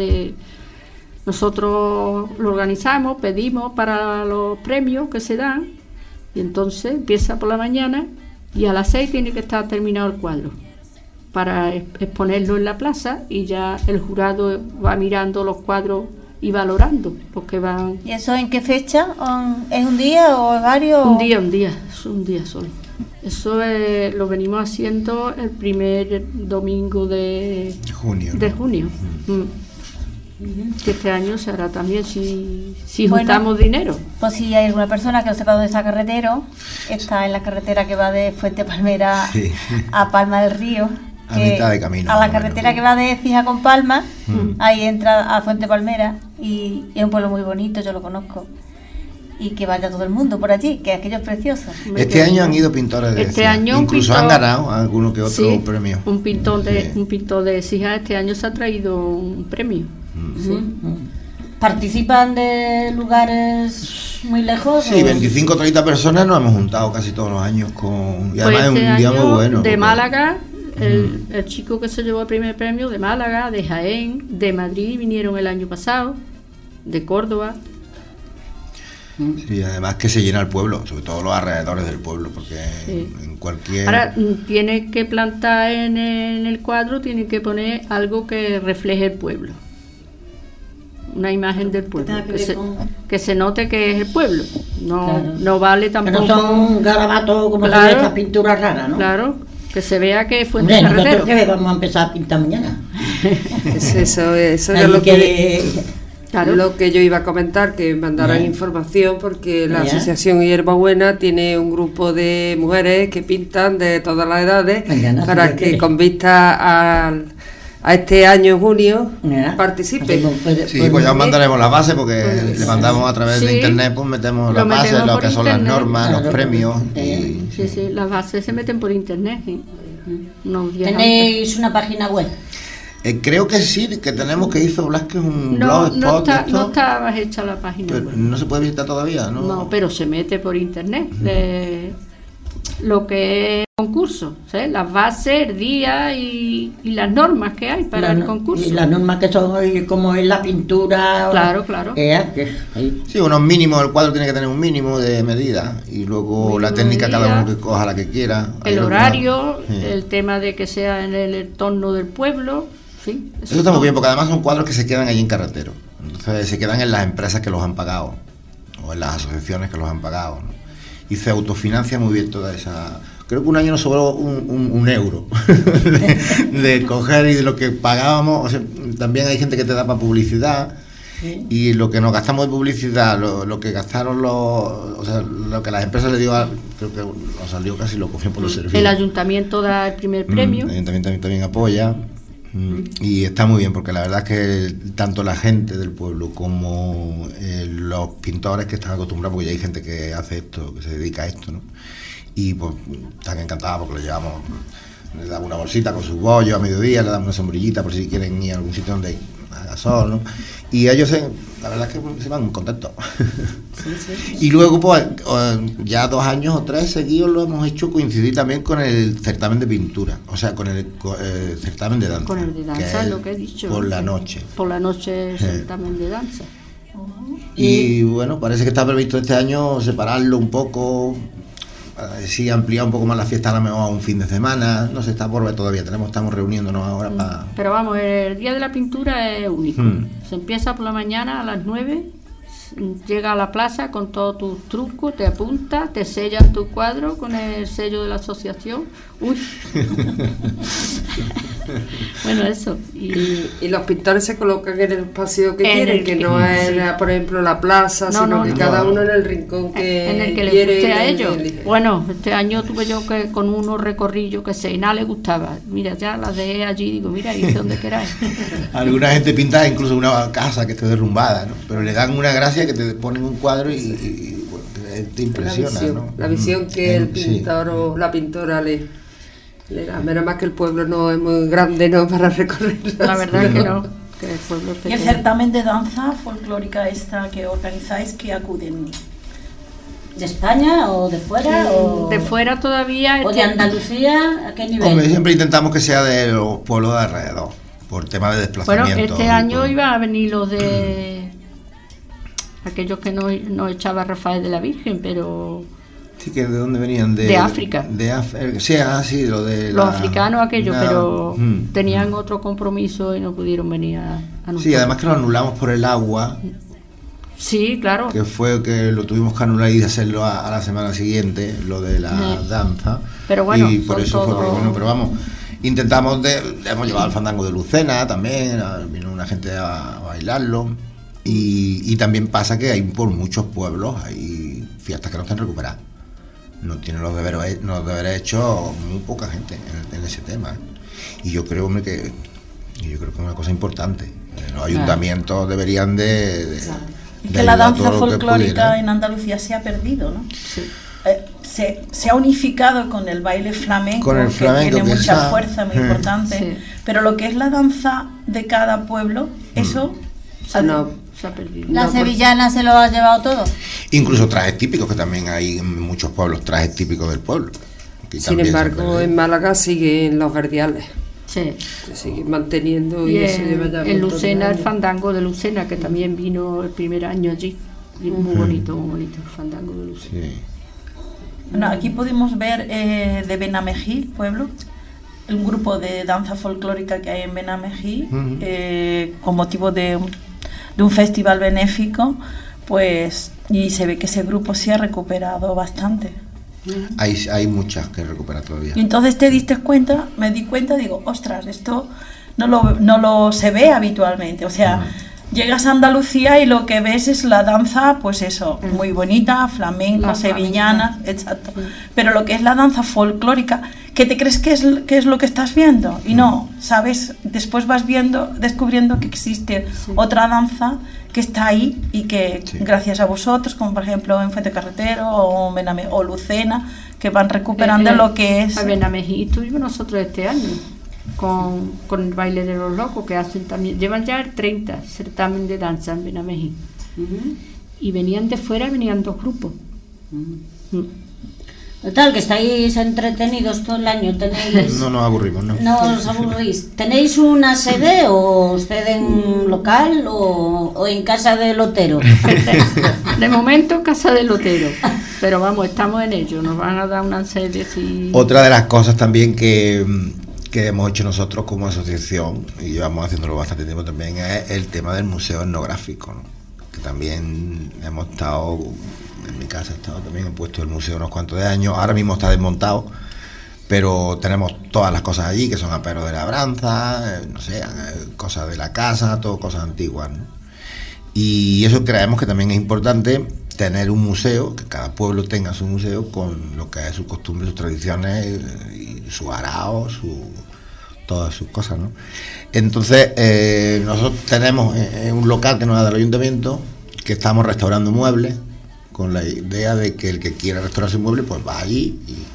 nosotros lo organizamos, pedimos para los premios que se dan, Y entonces empieza por la mañana y a las 6 tiene que estar terminado el cuadro para exponerlo en la plaza, y ya el jurado va mirando los cuadros y valorando los que van. ¿Y eso en qué fecha? ¿Es un día o es varios? Un día, es un día solo. Eso lo venimos haciendo el primer domingo de junio. Que este año se hará también si juntamos dinero. Pues si hay alguna persona que no sepa dónde está Carretero, está en la carretera que va de Fuente Palmera a Palma del Río. A mitad de camino. A la carretera que va de Écija con Palma, ahí entra a Fuente Palmera, y es un pueblo muy bonito, yo lo conozco. Y que vaya todo el mundo por allí, que aquello es precioso. Este año han ido pintores de Écija. Incluso han ganado alguno que otro premio. Un pintor de Écija este año se ha traído un premio. ¿Participan de lugares muy lejos? Sí, 25 o 30 personas nos hemos juntado casi todos los años y además es un día muy bueno. De Málaga, el chico que se llevó el primer premio de Málaga, de Jaén, de Madrid vinieron el año pasado, de Córdoba. Sí, además que se llena el pueblo, sobre todo los alrededores del pueblo, porque en cualquier... Ahora, tiene que plantar en el cuadro, tiene que poner algo que refleje el pueblo. Una imagen del pueblo, que se note que es el pueblo. No vale tampoco... Que no son garabatos como de estas pinturas raras, ¿no? Claro, que se vea que fue un carretero. Nosotros que vamos a empezar a pintar mañana. Eso es lo que yo iba a comentar, que mandaran información, porque la Asociación Hierbabuena tiene un grupo de mujeres que pintan de todas las edades para que con vista a este año junio participe. Pues ya os mandaremos la base, porque le mandamos a través de internet, pues metemos las bases, lo que son las normas, los premios. Sí, las bases se meten por internet. ¿Tenéis una página web? Creo que sí, que tenemos, que hizo Blasquez un blogspot. No estaba hecha la página web. No se puede visitar todavía, ¿no? No, pero se mete por internet. Lo que es concurso, ¿sabes? Las bases, el día y las normas que hay para el concurso. Y las normas que son como es la pintura. Claro. Sí, unos mínimos, el cuadro tiene que tener un mínimo de medida, y luego la técnica cada uno que coja la que quiera. El horario, el tema de que sea en el entorno del pueblo. Sí, eso está muy bien, porque además son cuadros que se quedan allí en Carretero. Entonces se quedan en las empresas que los han pagado, o en las asociaciones que los han pagado, ¿no? Y se autofinancia muy bien toda esa... Creo que un año nos sobró un euro de coger, y de lo que pagábamos. O sea, también hay gente que te da para publicidad, y lo que nos gastamos de publicidad, lo que gastaron lo que las empresas le dio, creo que nos salió casi lo cogió por los servicios. El ayuntamiento da el primer premio. El ayuntamiento también apoya. Y está muy bien, porque la verdad es que tanto la gente del pueblo como los pintores que están acostumbrados, porque ya hay gente que hace esto, que se dedica a esto, ¿no? Y pues están encantados, porque le llevamos, le damos una bolsita con sus bollos a mediodía, le damos una sombrillita por si quieren ir a algún sitio donde haga sol, ¿no? Y ellos la verdad es que se van muy contentos. Y luego pues ya 2 años o 3 seguidos lo hemos hecho coincidir también con el certamen de pintura, o sea, con el certamen de danza. Con el de danza, es lo que he dicho. Por la noche. Por la noche el certamen de danza. Y bueno, parece que está previsto este año separarlo un poco, sí, ampliar un poco más la fiesta, a lo mejor a un fin de semana. No se está por ver todavía, estamos reuniéndonos ahora para... Pero vamos, el día de la pintura es único. Se empieza por la mañana a las 9, llega a la plaza con todos tus trucos, te apuntas, te sellas tu cuadro con el sello de la asociación. Uy. Bueno, eso. Y los pintores se colocan en el espacio que quieren, que no es, por ejemplo, la plaza, sino que cada uno en el rincón que en el que quiere, le guste a ellos. Bueno, este año tuve yo que con unos recorridos que sé, y nada le gustaba. Mira, ya las dejé allí, digo, mira, y donde queráis. Alguna gente pinta incluso una casa que esté derrumbada, ¿no? Pero le dan una gracia que te ponen un cuadro y bueno, te impresiona, ¿no? La visión que el pintor o la pintora le da. Menos más que el pueblo no es muy grande, ¿no?, para recorrerlo. La verdad es que no. Que el pueblo es pequeño. Y el certamen de danza folclórica que organizáis, que acuden ¿de España o de fuera? De fuera todavía. ¿O de Andalucía? ¿A qué nivel? Hombre, siempre intentamos que sea de los pueblos de alrededor, por tema de desplazamiento. Bueno, este año iban a venir los de aquellos que no echaba Rafael de la Virgen, pero Sí, que ¿de dónde venían? De África. Sí, lo de... Los africanos aquellos, pero tenían otro compromiso y no pudieron venir a nosotros. Sí, además que lo anulamos por el agua. Sí, claro. Que fue que lo tuvimos que anular y hacerlo a la semana siguiente, lo de la danza. Pero bueno, y por eso fue porque, bueno, pero vamos, intentamos, hemos llevado el fandango de Lucena también, vino una gente a bailarlo. Y también pasa que hay por muchos pueblos, hay fiestas que no están recuperadas. No tienen los deberes hechos muy poca gente en ese tema. Y yo creo que es una cosa importante. Los ayuntamientos deberían de es que la danza folclórica en Andalucía se ha perdido, ¿no? Sí. Se ha unificado con el baile flamenco, que tiene mucha fuerza, muy importante. Sí. Pero lo que es la danza de cada pueblo, eso se ha perdido. La sevillana se lo ha llevado todo. Incluso trajes típicos, que también hay en muchos pueblos trajes típicos del pueblo. Sin embargo, en Málaga siguen los verdiales. Sí. Se siguen manteniendo y eso lleva ya en Lucena, el fandango de Lucena, que también vino el primer año allí. Y muy bonito el fandango de Lucena. Sí. Bueno, aquí podemos ver de Benamejí, pueblo, un grupo de danza folclórica que hay en Benamejí, con motivo de un festival benéfico, pues, y se ve que ese grupo se ha recuperado bastante. Hay muchas que recuperar todavía. Y entonces me di cuenta, digo, ostras, esto no lo se ve habitualmente, o sea, llegas a Andalucía y lo que ves es la danza, pues eso, muy bonita, flamenco, sevillana, exacto. Pero lo que es la danza folclórica, ¿qué te crees que es lo que estás viendo? Y no, sabes, después vas descubriendo que existe otra danza que está ahí y que gracias a vosotros, como por ejemplo en Fuentecarretero o Lucena, que van recuperando lo que es... A Benamejí estuvimos nosotros este año con el baile de los locos, que hacen también, llevan ya el 30 certamen de danza en Benamejí. Y venían de fuera, venían 2 grupos. Total, que estáis entretenidos todo el año, tenéis... No nos aburrimos, ¿no? No os aburrís. ¿Tenéis una sede o sede en local o en casa del lotero? De momento casa del lotero, pero vamos, estamos en ello, nos van a dar una sede. Otra de las cosas también que hemos hecho nosotros como asociación, y llevamos haciéndolo bastante tiempo también, es el tema del museo etnográfico, ¿no? Que también hemos estado... En mi casa he estado también, he puesto el museo unos cuantos de años, ahora mismo está desmontado, pero tenemos todas las cosas allí, que son aperos de labranza, no sé, cosas de la casa, todo cosas antiguas, ¿no? Y eso creemos que también es importante, tener un museo, que cada pueblo tenga su museo con lo que es sus costumbres, sus tradiciones, y su arao, todas sus cosas, ¿no? Entonces, nosotros tenemos un local que nos da del ayuntamiento, que estamos restaurando muebles, con la idea de que el que quiera restaurar su mueble pues va allí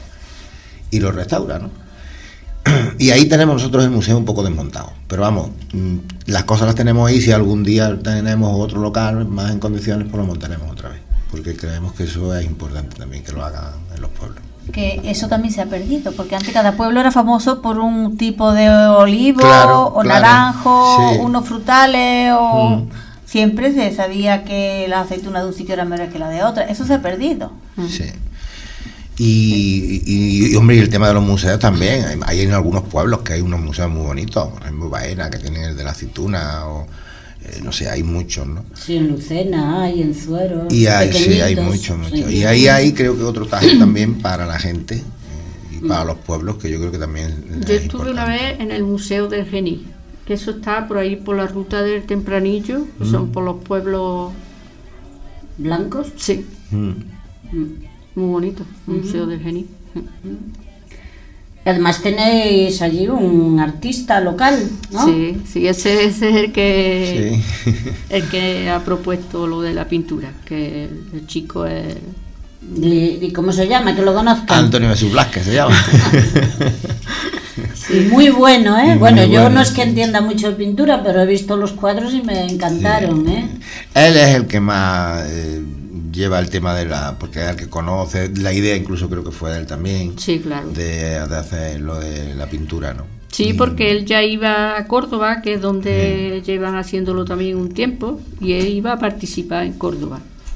y lo restaura, ¿no? Y ahí tenemos nosotros el museo un poco desmontado, pero vamos, las cosas las tenemos ahí. Si algún día tenemos otro local más en condiciones, pues lo montaremos otra vez, porque creemos que eso es importante también, que lo hagan en los pueblos. Que eso también se ha perdido, porque antes cada pueblo era famoso por un tipo de olivo, naranjo, unos frutales o... Siempre se sabía que la aceituna de un sitio era mejor que la de otra. Eso se ha perdido. Sí. Y hombre, y el tema de los museos también. Hay en algunos pueblos que hay unos museos muy bonitos. Por ejemplo, Baena, que tienen el de la aceituna, o no sé, hay muchos, ¿no? Sí, en Lucena hay, en Zuero. Y hay muchos. Sí. Y ahí hay, creo que otro tajo también para la gente y para los pueblos, que yo creo que también. Yo estuve una vez en el Museo del Genil, que eso está por ahí por la ruta del Tempranillo, que son por los pueblos blancos. Sí. Muy bonito, Museo del Genil. Además tenéis allí un artista local, ¿no? Sí, ese es el que ha propuesto lo de la pintura, que el chico es... ¿Y cómo se llama? Que lo conozcan. Antonio Jesús Blasque se llama. Sí, muy bueno, ¿eh? Bueno, yo no es que entienda mucho de pintura, pero he visto los cuadros y me encantaron, ¿eh? Él es el que más lleva el tema porque es el que conoce, la idea incluso creo que fue de él también. Sí, claro. De hacer lo de la pintura, ¿no? Sí, porque él ya iba a Córdoba, que es donde llevan haciéndolo también un tiempo, y él iba a participar en Córdoba.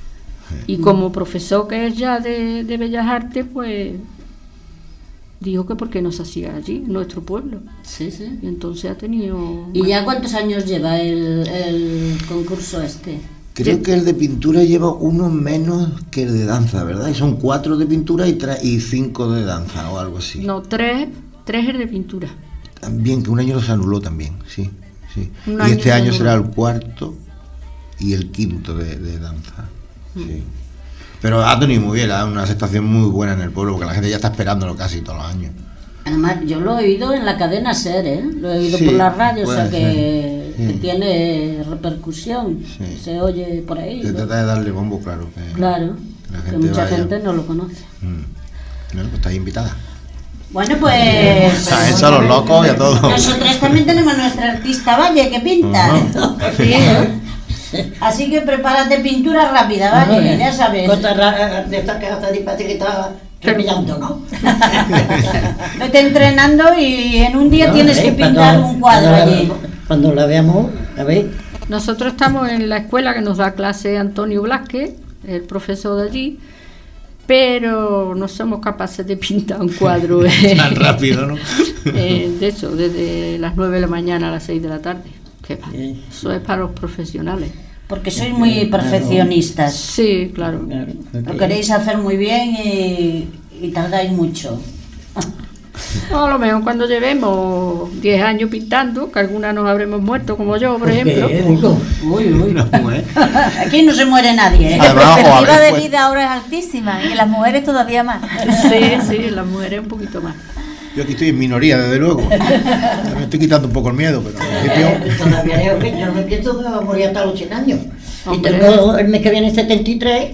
Y como profesor que es ya de Bellas Artes, pues dijo que por qué no se hacía allí, en nuestro pueblo. Sí, sí. Y entonces ha tenido... ¿Y ya cuántos años lleva el concurso este? Creo que el de pintura lleva uno menos que el de danza, ¿verdad? Y son 4 de pintura y 5 de danza o algo así. No, 3 es de pintura. También, que un año se anuló también, sí. Un Y año este se año anuló. será el 4 y el 5 de danza. Sí. Pero ha tenido muy bien, una aceptación muy buena en el pueblo, porque la gente ya está esperándolo casi todos los años. Además, yo lo he oído en la cadena SER, ¿eh? Lo he oído Sí, por la radio, o puede sea que ser, sí. tiene repercusión. Sí. Se oye por ahí. Se ¿no? trata de darle bombo, claro. Claro, la que gente mucha vaya. gente no lo conoce. Bueno, pues está ahí invitada. Bueno, pues... A eso, a los locos y a todos. Nosotros también tenemos nuestra artista Valle que pinta. Sí, ¿eh? Así que prepárate pintura rápida, Valle, ya sabes. Cosas raras de esta casa de que está terminando, ¿no? Vete entrenando y en un día tienes que pintar un cuadro allí. Cuando la veamos, a ver. Nosotros estamos en la escuela que nos da clase Antonio Blasque, el profesor de allí, pero no somos capaces de pintar un cuadro Tan rápido, ¿no? de eso, desde las 9 de la mañana a las 6 de la tarde. ¿Qué va? Eso es para los profesionales. Porque sois muy perfeccionistas. Sí, claro. Lo queréis hacer muy bien y tardáis mucho. No, a lo mejor cuando llevemos 10 años pintando, que algunas nos habremos muerto, como yo, por ejemplo. Uy. Aquí no se muere nadie. La perspectiva de vida ahora es altísima y en las mujeres todavía más. Sí, en las mujeres un poquito más. Yo aquí estoy en minoría, desde luego. Me estoy quitando un poco el miedo, pero en principio... Todavía yo no me pienso que va a morir hasta los 100 años. Hombre. Y tengo el mes que viene 73.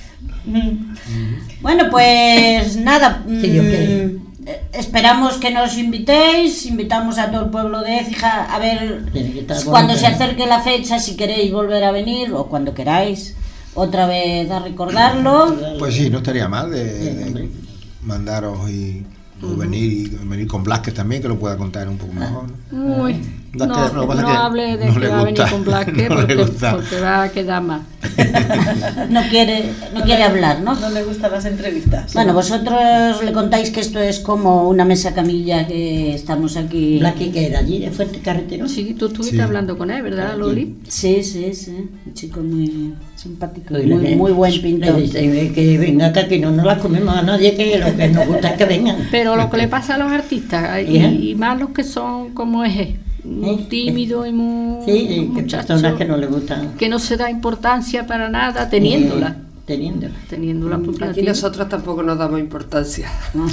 Bueno, pues nada. Sí, yo qué. Esperamos que nos invitéis, invitamos a todo el pueblo de Écija a ver Tiene que estar cuando bonito. se acerque la fecha, si queréis volver a venir o cuando queráis otra vez a recordarlo. Pues sí, no estaría mal de mandaros y venir con Blasquez también, que lo pueda contar un poco mejor. Uy, Blasquez, lo que pasa no es que hable de no que le va a venir gusta, con Blasquez no le porque gusta. va a quedar mal. No quiere hablar, ¿no? No le gustan las entrevistas. Bueno, vosotros le contáis que esto es como una mesa camilla que estamos aquí. Blacky, que era allí de Fuente Carretero. Sí, tú estuviste Sí. hablando con él, ¿verdad, Loli? Sí, un chico muy simpático, Oye, muy buen Le pintor. dice que venga acá, que no nos la comemos a nadie, que lo que nos gusta es que vengan. Pero lo que le pasa a los artistas, y más los que son como es, muy tímidos y muy Sí, que muchachos, personas que no le gustan. que no se da importancia para nada, teniéndola. Porque la Aquí tiene. nosotros tampoco nos damos importancia.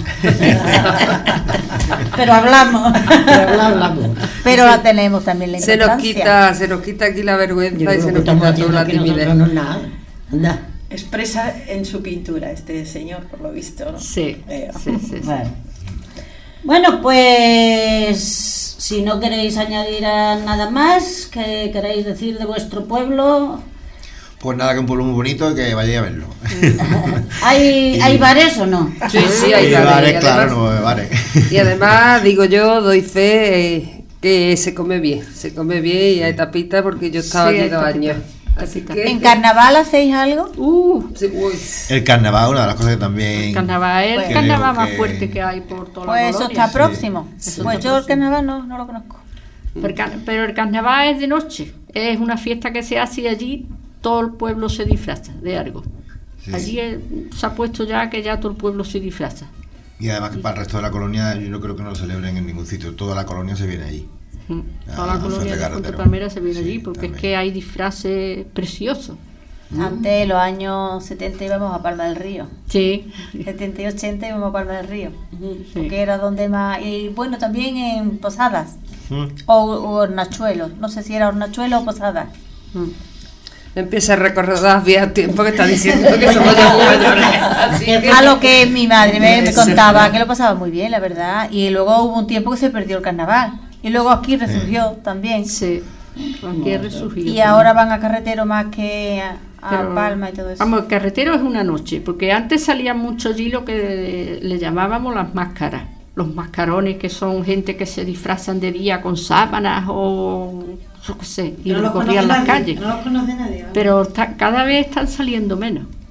Pero hablamos. Pero la tenemos también la importancia. Se nos quita aquí la vergüenza y se nos estamos quita toda la haciendo que timidez. nosotros no nada. Anda. Expresa en su pintura este señor, por lo visto, ¿no? Sí. Bueno, pues si no queréis añadir a nada más que queráis decir de vuestro pueblo. Pues nada, que un pueblo muy bonito y que vayáis a verlo. ¿Hay bares o no? Sí, hay Y bares, bares, y claro, además- no, bares. Y además, digo yo, doy fe que se come bien y hay tapita porque yo estaba Sí, allí hay 2 tapita. años. Así que... ¿En carnaval hacéis algo? Sí, uy. El carnaval, una de las cosas que también... Carnaval es el creo carnaval más que- fuerte que hay por toda Pues la eso colonia. está próximo. Eso Pues está yo el próximo. carnaval no lo conozco. Pero el carnaval es de noche, es una fiesta que se hace y allí todo el pueblo se disfraza de algo. Sí. Allí se ha puesto ya que ya todo el pueblo se disfraza. Y además que para el resto de la colonia yo no creo que no lo celebren en ningún sitio. Toda la colonia se viene allí. Toda la colonia de Fuente Palmera se viene allí porque es que hay disfraces preciosos. Antes, en los años 70 íbamos a Palma del Río. Sí. 70 y 80 íbamos a Palma del Río. Sí. Porque era donde más... Y bueno, también en Posadas. O Hornachuelos. No sé si era Hornachuelo o Posadas. Empieza a recordar viejos tiempos que está diciendo que somos ya muy mayores. Así que... A lo que mi madre me Eso. contaba, que lo pasaba muy bien, la verdad. Y luego hubo un tiempo que se perdió el carnaval. Y luego aquí resurgió también. Sí, aquí he resurgido. Y ahora van a carretero más que a Pero, Palma y todo eso. Vamos, el carretero es una noche, porque antes salía mucho allí lo que le llamábamos las máscaras. Los mascarones, que son gente que se disfrazan de día con sábanas o yo qué sé, y No los recorrían conoce las nadie, calles. No los conoce nadie. ¿no? Pero cada vez están saliendo menos.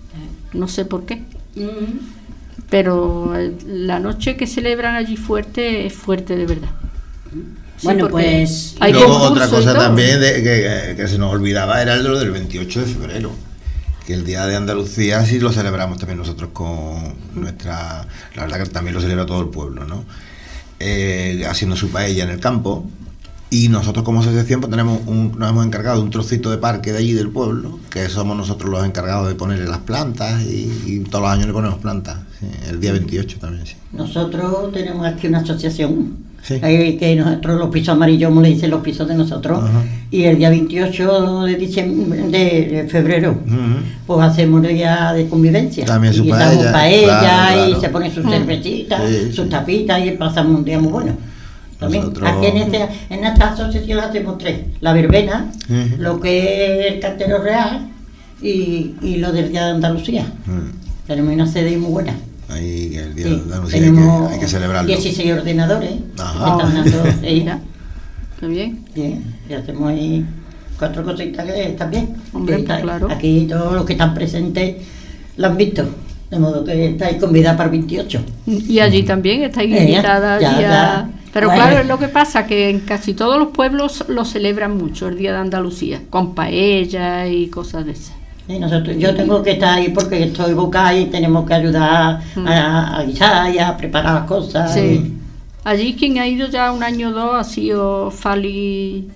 no sé por qué. Pero la noche que celebran allí fuerte es fuerte de verdad. Sí, bueno, pues... Y luego otra cosa también que se nos olvidaba era lo del 28 de febrero, que el Día de Andalucía sí lo celebramos también nosotros con nuestra... La verdad que también lo celebra todo el pueblo, ¿no? Haciendo su paella en el campo. Y nosotros como asociación pues nos hemos encargado de un trocito de parque de allí del pueblo, que somos nosotros los encargados de ponerle las plantas y todos los años le ponemos plantas, sí, el día 28 también, sí. Nosotros tenemos aquí una asociación, sí, que nosotros los pisos amarillos, como le dicen, los pisos de nosotros, y el día 28 de febrero, pues hacemos un día de convivencia. También su paella, claro. Y se pone sus cervecitas, sus tapitas, y pasamos un día muy bueno. También, nosotros... Aquí en esta asociación hacemos 3: la verbena, lo que es el cartero real y lo del Día de Andalucía. Tenemos una sede muy buena. Ahí el Día de Andalucía hay que celebrarlo. 16 ordenadores. Mira, qué bien. Y hacemos ahí 4 cositas que están bien. Hombre, claro. Aquí todos los que están presentes lo han visto. De modo que estáis convidados para el 28. Y allí también estáis invitadas. Ya. Pero claro, es lo que pasa, que en casi todos los pueblos lo celebran mucho el Día de Andalucía, con paella y cosas de esas. Sí, yo tengo que estar ahí porque estoy boca y tenemos que ayudar a guisar y a preparar las cosas. Sí. Allí quien ha ido ya 1 año o 2 ha sido Fali.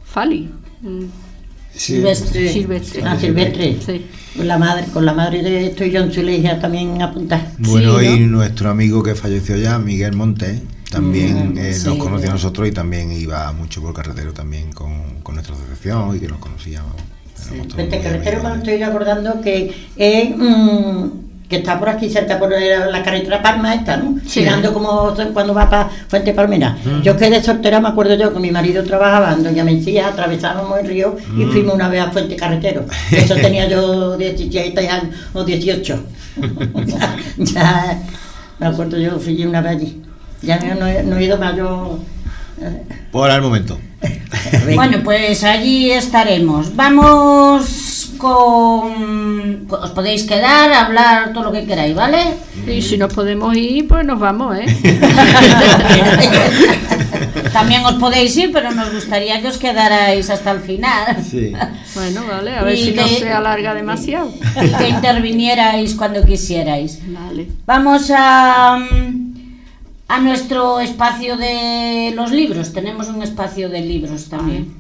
Silvestre. Silvestre. Sí. Con la madre de esto y John Zuleja también apuntar. Bueno, sí, ¿no? Y nuestro amigo que falleció ya, Miguel Montes, también nos conoció a nosotros y también iba mucho por carretero también con nuestra asociación y que nos conocíamos. Este carretero me estoy recordando que es que está por aquí cerca por la carretera Palma esta, ¿no? Sí. Llegando como cuando va para Fuente Palmera. Yo quedé soltera, me acuerdo yo que mi marido trabajaba en Doña Mencía, atravesábamos el río y fuimos una vez a Fuente Carretero. Eso tenía yo 17 años o 18. ya me acuerdo yo, fui una vez allí. Ya no he ido más yo. Por el momento. Bueno, pues allí estaremos. Vamos con... Os podéis quedar, hablar todo lo que queráis, ¿vale? Y si nos podemos ir, pues nos vamos, ¿eh? También os podéis ir, pero nos gustaría que os quedarais hasta el final. Sí. Bueno, vale, a ver si no se alarga demasiado. Y que intervinierais cuando quisierais. Vale. Vamos a nuestro espacio de los libros. Tenemos un espacio de libros también.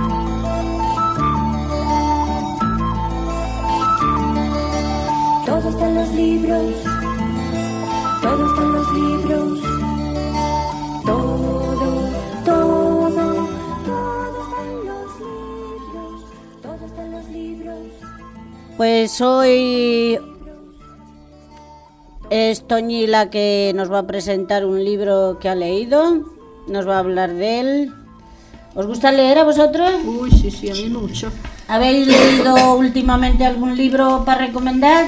Todo está en los libros. Todo está en los libros. Todo está en los libros. Todo está en los libros. Pues hoy es Toñi la que nos va a presentar un libro que ha leído, nos va a hablar de él. ¿Os gusta leer a vosotros? Uy, sí, a mí mucho. ¿Habéis leído últimamente algún libro para recomendar?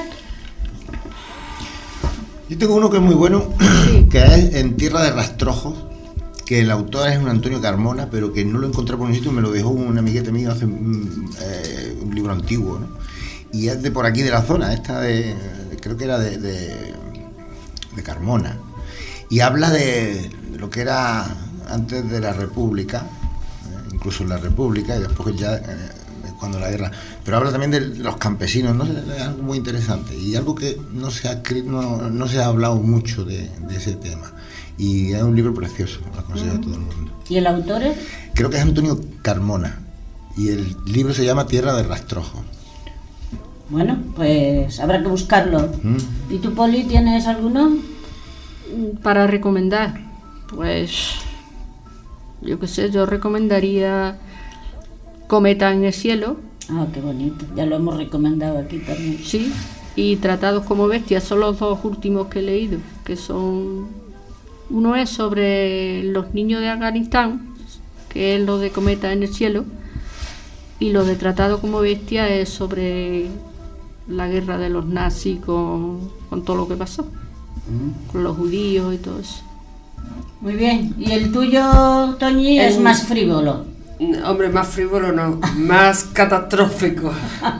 Yo tengo uno que es muy bueno, que es En Tierra de Rastrojos, que el autor es un Antonio Carmona, pero que no lo encontré por un sitio, me lo dejó un amiguete mío hace un libro antiguo, ¿no? Y es de por aquí de la zona, creo que era de Carmona, y habla de lo que era antes de la República, incluso en la República y después ya cuando la guerra, pero habla también de los campesinos, ¿no? Es algo muy interesante y algo que no se ha hablado mucho de ese tema, y es un libro precioso, lo aconsejo a todo el mundo. ¿Y el autor es? Creo que es Antonio Carmona y el libro se llama Tierra de Rastrojos. Bueno, pues habrá que buscarlo. ¿Y tú, Poli, tienes alguno? Para recomendar, pues yo qué sé, yo recomendaría Cometa en el cielo. Ah, qué bonito, ya lo hemos recomendado aquí también. Sí, y Tratados como bestias son los 2 últimos que he leído, que son... Uno es sobre los niños de Afganistán, que es lo de Cometa en el cielo, y lo de Tratado como bestia es sobre la guerra de los nazis con todo lo que pasó, con los judíos y todo eso. Muy bien. ¿Y el tuyo, Toñi, es más frívolo? Hombre, más frívolo no, más catastrófico,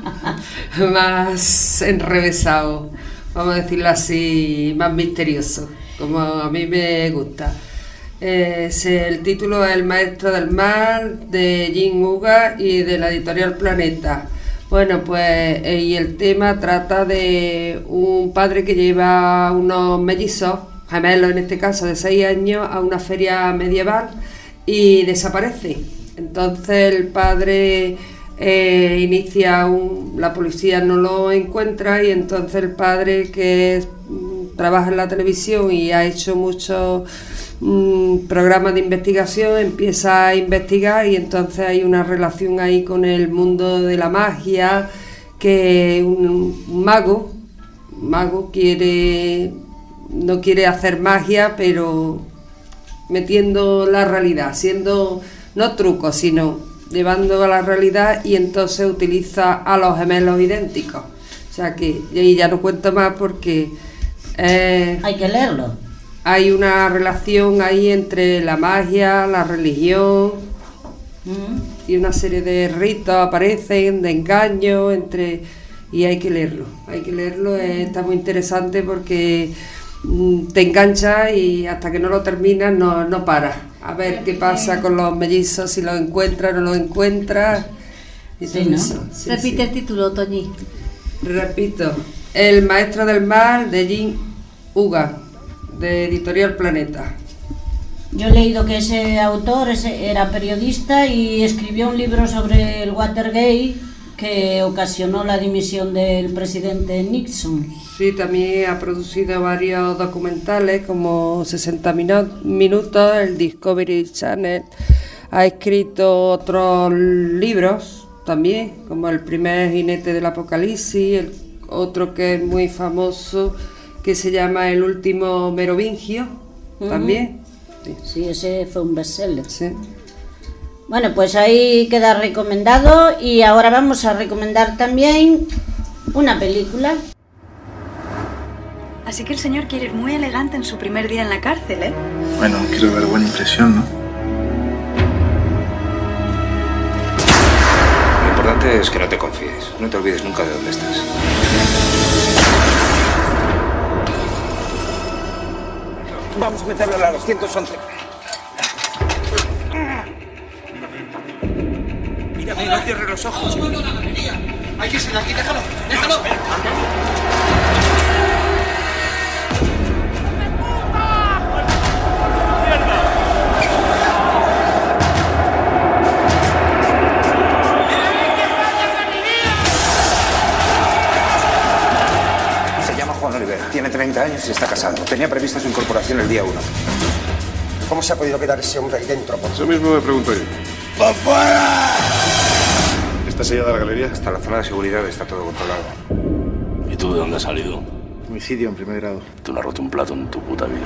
más enrevesado, vamos a decirlo así, más misterioso, como a mí me gusta. El título es El maestro del mal, de Jin Uga y de la editorial Planeta. Bueno, pues y el tema trata de un padre que lleva unos mellizos, gemelos en este caso, de 6 años, a una feria medieval y desaparece. Entonces el padre la policía no lo encuentra y entonces el padre, que trabaja en la televisión y ha hecho muchos programas de investigación, empieza a investigar y entonces hay una relación ahí con el mundo de la magia, que un mago no quiere hacer magia, pero metiendo la realidad, siendo no trucos, sino llevando a la realidad, y entonces utiliza a los gemelos idénticos. O sea que, y ya no cuento más porque hay que leerlo. Hay una relación ahí entre la magia, la religión, y una serie de ritos aparecen, de engaños, y hay que leerlo, está muy interesante porque te engancha y hasta que no lo terminas no paras. A ver qué pasa con los mellizos, si los encuentras o no los encuentras. Y todo eso. Sí, Repite el título, Toñi. Repito, El maestro del mal, de Jin Uga, de editorial Planeta. Yo he leído que ese autor era periodista y escribió un libro sobre el Watergate que ocasionó la dimisión del presidente Nixon. Sí, también ha producido varios documentales, como 60 minutos, el Discovery Channel. Ha escrito otros libros también, como El primer jinete del apocalipsis, otro que es muy famoso, que se llama El último merovingio, también. Sí, ese fue un bestseller. Sí. Bueno, pues ahí queda recomendado, y ahora vamos a recomendar también una película. Así que el señor quiere ir muy elegante en su primer día en la cárcel, ¿eh? Bueno, quiero dar buena impresión, ¿no? Lo importante es que no te confíes. No te olvides nunca de dónde estás. Vamos a meterlo a la 211. Mírame, no cierres los ojos. Hay que irse de aquí, déjalo. Se llama Juan Oliver, tiene 30 años y está casado. Tenía prevista su incorporación el día 1. ¿Cómo se ha podido quedar ese hombre ahí dentro? Eso mismo me pregunto yo. ¡Por fuera! ¿Está sellada la galería? Hasta la zona de seguridad está todo controlado. ¿Y tú de dónde has salido? Homicidio en primer grado. Tú no has roto un plato en tu puta vida.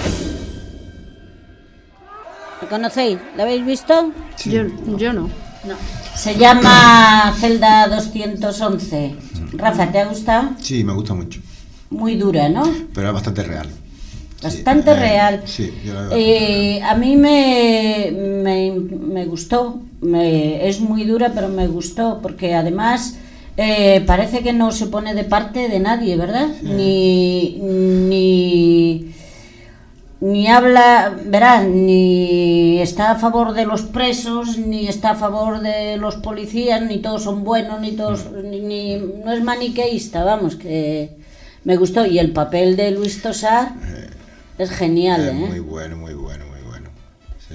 ¿Lo conocéis? ¿Lo habéis visto? Sí. Yo no. No. Se llama Celda 211. Rafa, ¿te ha gustado? Sí, me gusta mucho. Muy dura, ¿no? Pero es bastante real. Bastante real. Sí, yo la veo. A mí me gustó. Es muy dura, pero me gustó, porque además parece que no se pone de parte de nadie, ¿verdad? Ni habla, verás, ni está a favor de los presos, ni está a favor de los policías, ni todos son buenos, ni todos, no es maniqueísta, vamos, que me gustó. Y el papel de Luis Tosar es genial, Muy bueno. Sí.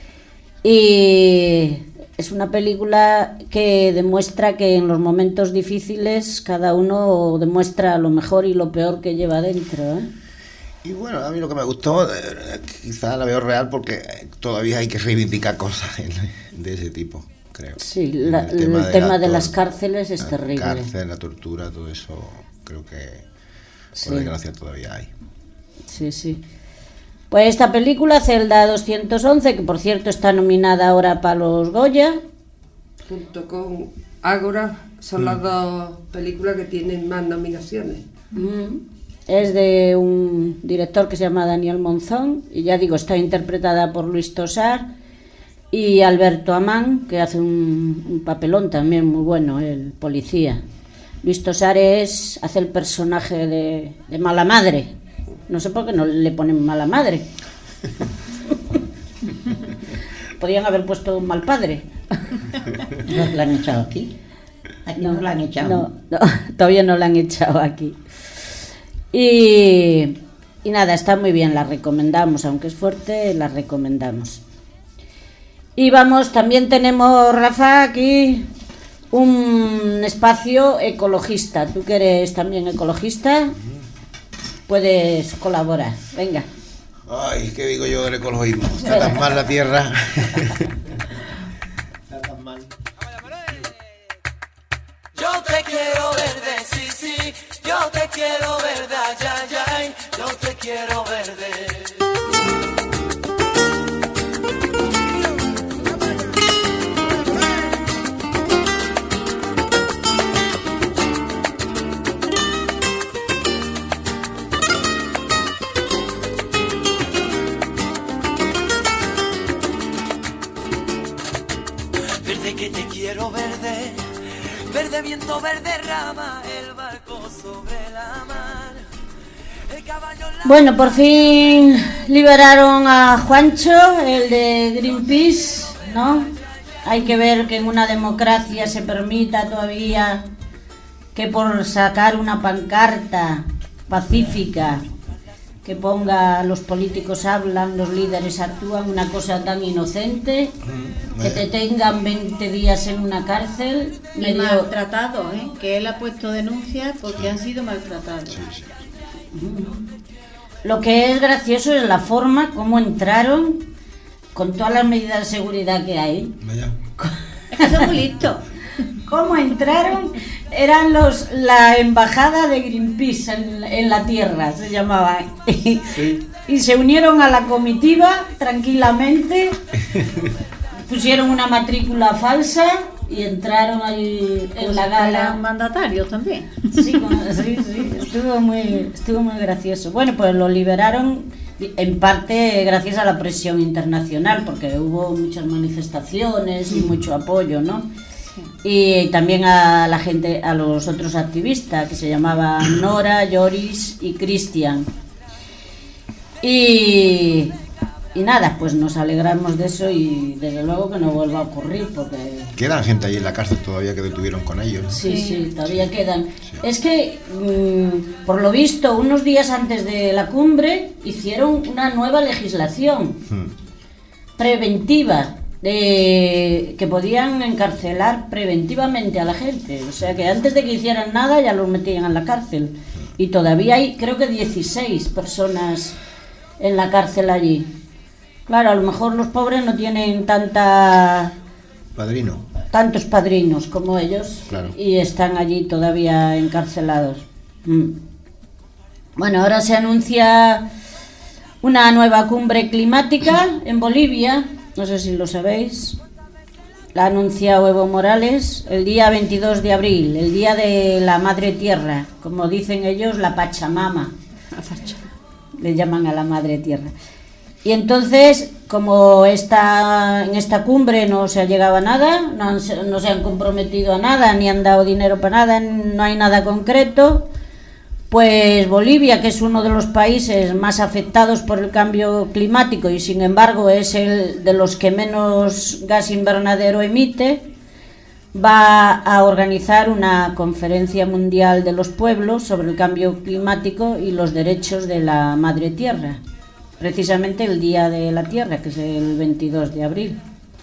Y es una película que demuestra que en los momentos difíciles cada uno demuestra lo mejor y lo peor que lleva dentro, ¿eh? Y bueno, a mí lo que me gustó, quizá la veo real porque todavía hay que reivindicar cosas de ese tipo, creo. Sí, el tema de las cárceles es terrible. La cárcel, la tortura, todo eso, creo que por desgracia todavía hay. Sí. Pues esta película, Celda 211, que por cierto está nominada ahora para los Goya. Junto con Ágora, son las dos películas que tienen más nominaciones. Es de un director que se llama Daniel Monzón, y ya digo, está interpretada por Luis Tosar, y Alberto Amán, que hace un papelón también muy bueno, el policía. Luis Tosares hace el personaje de mala madre. No sé por qué no le ponen mala madre. Podían haber puesto un mal padre. ¿No la han echado aquí? Aquí no la han echado. No, todavía no la han echado aquí. Y nada, está muy bien, la recomendamos, aunque es fuerte, la recomendamos. Y vamos, también tenemos, Rafa, aquí un espacio ecologista. Tú que eres también ecologista, puedes colaborar. Venga. Ay, ¿qué digo yo del ecologismo? Está tan mal la tierra. Está tan mal. Yo te quiero verde, sí, sí. Yo te quiero verde, ay, ay, ay. Yo te quiero verde. Que te quiero verde, verde viento, verde rama, el barco sobre la mar, el caballo... Bueno, por fin liberaron a Juancho, el de Greenpeace, ¿no? Hay que ver que en una democracia se permita todavía que por sacar una pancarta pacífica que ponga los políticos hablan, los líderes actúan, una cosa tan inocente, que te tengan 20 días en una cárcel. Y maltratados, que él ha puesto denuncias porque han sido maltratados. Sí, sí. Lo que es gracioso es la forma como entraron con todas las medidas de seguridad que hay. Vaya. Es que son muy listos. ¿Cómo entraron? Eran la embajada de Greenpeace en la tierra, se llamaba. Sí. Y se unieron a la comitiva tranquilamente, pusieron una matrícula falsa y entraron ahí en la gala. Eran mandatarios también. Sí, estuvo muy gracioso. Bueno, pues lo liberaron en parte gracias a la presión internacional, porque hubo muchas manifestaciones y mucho apoyo, ¿no? Y también a la gente, a los otros activistas que se llamaban Nora, Joris y Cristian. Y nada, pues nos alegramos de eso y desde luego que no vuelva a ocurrir, porque... Quedan gente ahí en la cárcel todavía que detuvieron con ellos, ¿no? Sí, todavía quedan. Sí. Es que, por lo visto, unos días antes de la cumbre hicieron una nueva legislación preventiva, que podían encarcelar preventivamente a la gente, o sea que antes de que hicieran nada ya los metían en la cárcel, y todavía hay creo que 16 personas en la cárcel allí. Claro, a lo mejor los pobres no tienen tantos padrinos como ellos, claro, y están allí todavía encarcelados. Bueno, ahora se anuncia una nueva cumbre climática en Bolivia. No sé si lo sabéis, la ha anunciado Evo Morales el día 22 de abril, el día de la Madre Tierra, como dicen ellos, la Pachamama, le llaman a la Madre Tierra. Y entonces, como en esta cumbre no se ha llegado a nada, no se han comprometido a nada, ni han dado dinero para nada, no hay nada concreto, pues Bolivia, que es uno de los países más afectados por el cambio climático y sin embargo es el de los que menos gas invernadero emite, va a organizar una conferencia mundial de los pueblos sobre el cambio climático y los derechos de la Madre Tierra, precisamente el Día de la Tierra, que es el 22 de abril.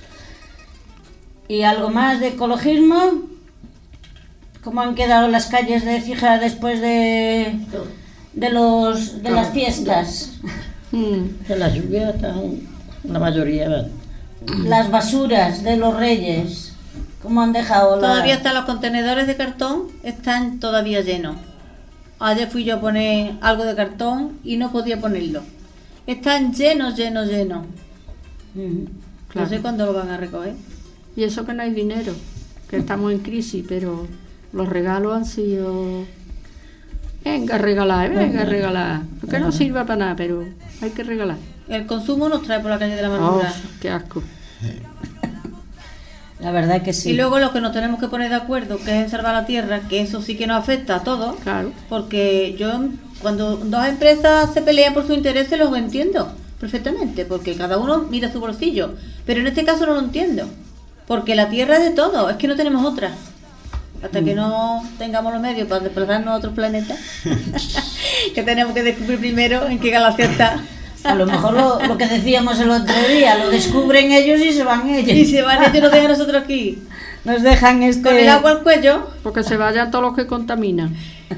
¿Y algo más de ecologismo? ¿Cómo han quedado las calles de Écija después de las fiestas? De la lluvia, la mayoría. Las basuras de los Reyes, ¿cómo han dejado? Todavía están los contenedores de cartón, están todavía llenos. Ayer fui yo a poner algo de cartón y no podía ponerlo. Están llenos. Claro. No sé cuándo lo van a recoger. Y eso que no hay dinero, que estamos en crisis, pero los regalos han sido... Venga a regalar. Porque no sirva para nada, pero hay que regalar. El consumo nos trae por la calle de la amargura. Qué asco. La verdad que sí. Y luego lo que nos tenemos que poner de acuerdo, que es salvar la tierra, que eso sí que nos afecta a todos. Claro. Porque yo, cuando dos empresas se pelean por sus intereses, los entiendo perfectamente, porque cada uno mira su bolsillo. Pero en este caso no lo entiendo, porque la tierra es de todos, es que no tenemos otra. Hasta que no tengamos los medios para desplazarnos a otros planetas, que tenemos que descubrir primero en qué galaxia está. A lo mejor lo que decíamos el otro día, lo descubren ellos y se van ellos. Y se van ellos, nos dejan a nosotros aquí. Nos dejan con el agua al cuello. Porque se vayan todos los que contaminan.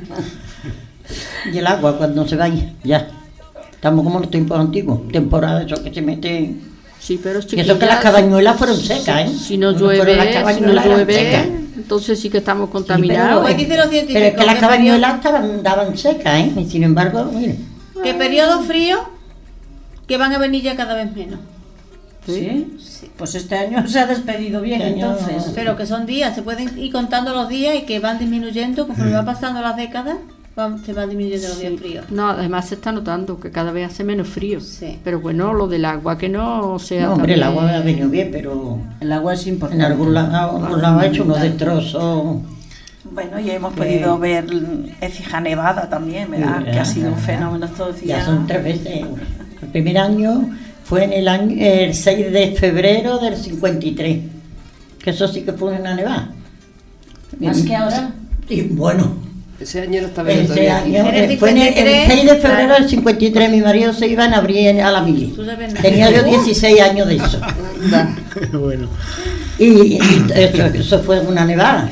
Y el agua cuando se vaya, ya. Estamos como en los tiempos antiguos, temporada, eso que se mete. Sí, pero y eso que las cabañuelas fueron secas, ¿eh? Si no llueve, entonces sí que estamos contaminados. Sí, pero es que las cabañuelas daban secas, ¿eh? Y sin embargo, mire. ¿Qué periodo frío? Que van a venir ya cada vez menos. ¿Sí? Sí. Pues este año se ha despedido bien, entonces. Pero que son días, se pueden ir contando los días y que van disminuyendo, conforme va pasando las décadas, se van disminuyendo los días fríos. No, además se está notando que cada vez hace menos frío. Sí. Pero bueno, lo del agua, que no sea... No, hombre, el agua ha venido bien, pero... El agua es importante. En algún lado ha hecho unos destrozos... Bueno, ya hemos podido ver Écija nevada también, ¿verdad? Que ha sido un fenómeno estos días. Ya son 3 veces. El primer año fue el 6 de febrero del 53, que eso sí que fue una nevada. ¿Más que ahora? Y bueno, ese año no estaba ese año, fue el 6 de febrero del 53, mi marido se iba a abrir a la mili. Tenía yo 16 años de eso. Bueno. Y eso fue una nevada,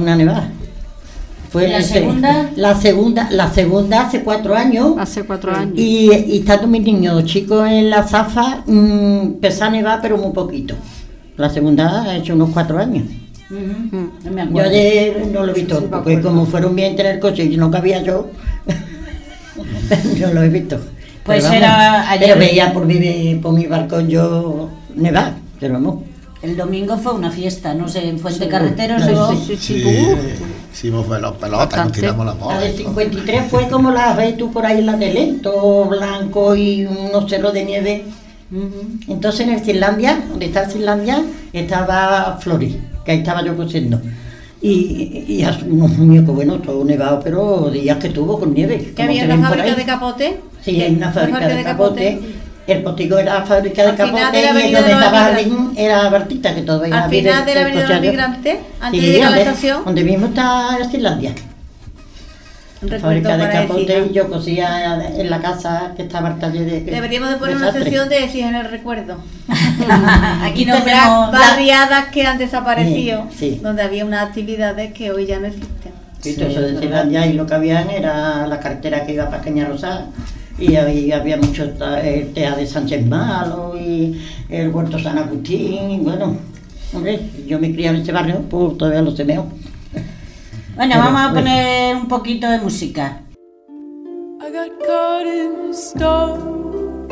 Fue ¿La segunda? La segunda hace 4 años. Hace 4 años. Y estando mis niños chicos en la Zafa, empezó a nevar, pero muy poquito. La segunda ha hecho unos 4 años. No me Yo acuerdo. ayer no lo he visto, porque como fueron bien en el coche y no cabía yo, no lo he visto. Pues pero era ayer. Pero veía por mi balcón yo nevar, pero vamos. El domingo fue una fiesta, no sé, en Fuente Carreteros Sí, hicimos los pelotas, nos tiramos la La bola. del 53 fue como la ves tú por ahí en la tele, todo blanco y unos cerros de nieve. Entonces en el Finlandia, donde está el Finlandia, estaba Flori, que ahí estaba yo cosiendo. Y unos muñecos, bueno, todo nevado, pero días que tuvo con nieve. ¿Que había una fábrica de capote? Sí, hay una fábrica de capote. El potico era la fábrica de Al final capote de la y avenida donde de los estaba Migrantes. Jardín era Bartita, que todavía Al final de la avenida de los Migrantes, antes de llegar a la estación. Donde mismo está Finlandia. La fábrica de capote, y yo cosía en la casa que estaba el taller de... Deberíamos de poner una desastre. sección de si en el recuerdo. Aquí Nombrar tenemos barriadas que han desaparecido, Sí. donde había unas actividades que hoy ya no existen. Sí, todo eso de Finlandia, y lo que había era la carretera que iba para Caña Rosada, y había mucho el TEA de Sánchez Malo y el Huerto San Agustín, y bueno, hombre, yo me crié en ese barrio, pues todavía lo semeo. Bueno, vamos a poner un poquito de música. I got caught in the storm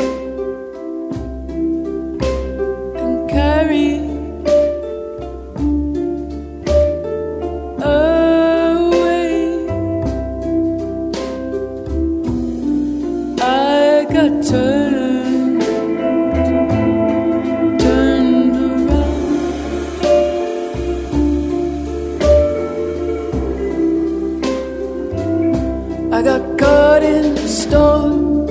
and carried away. I got turned around. I got caught in the storm.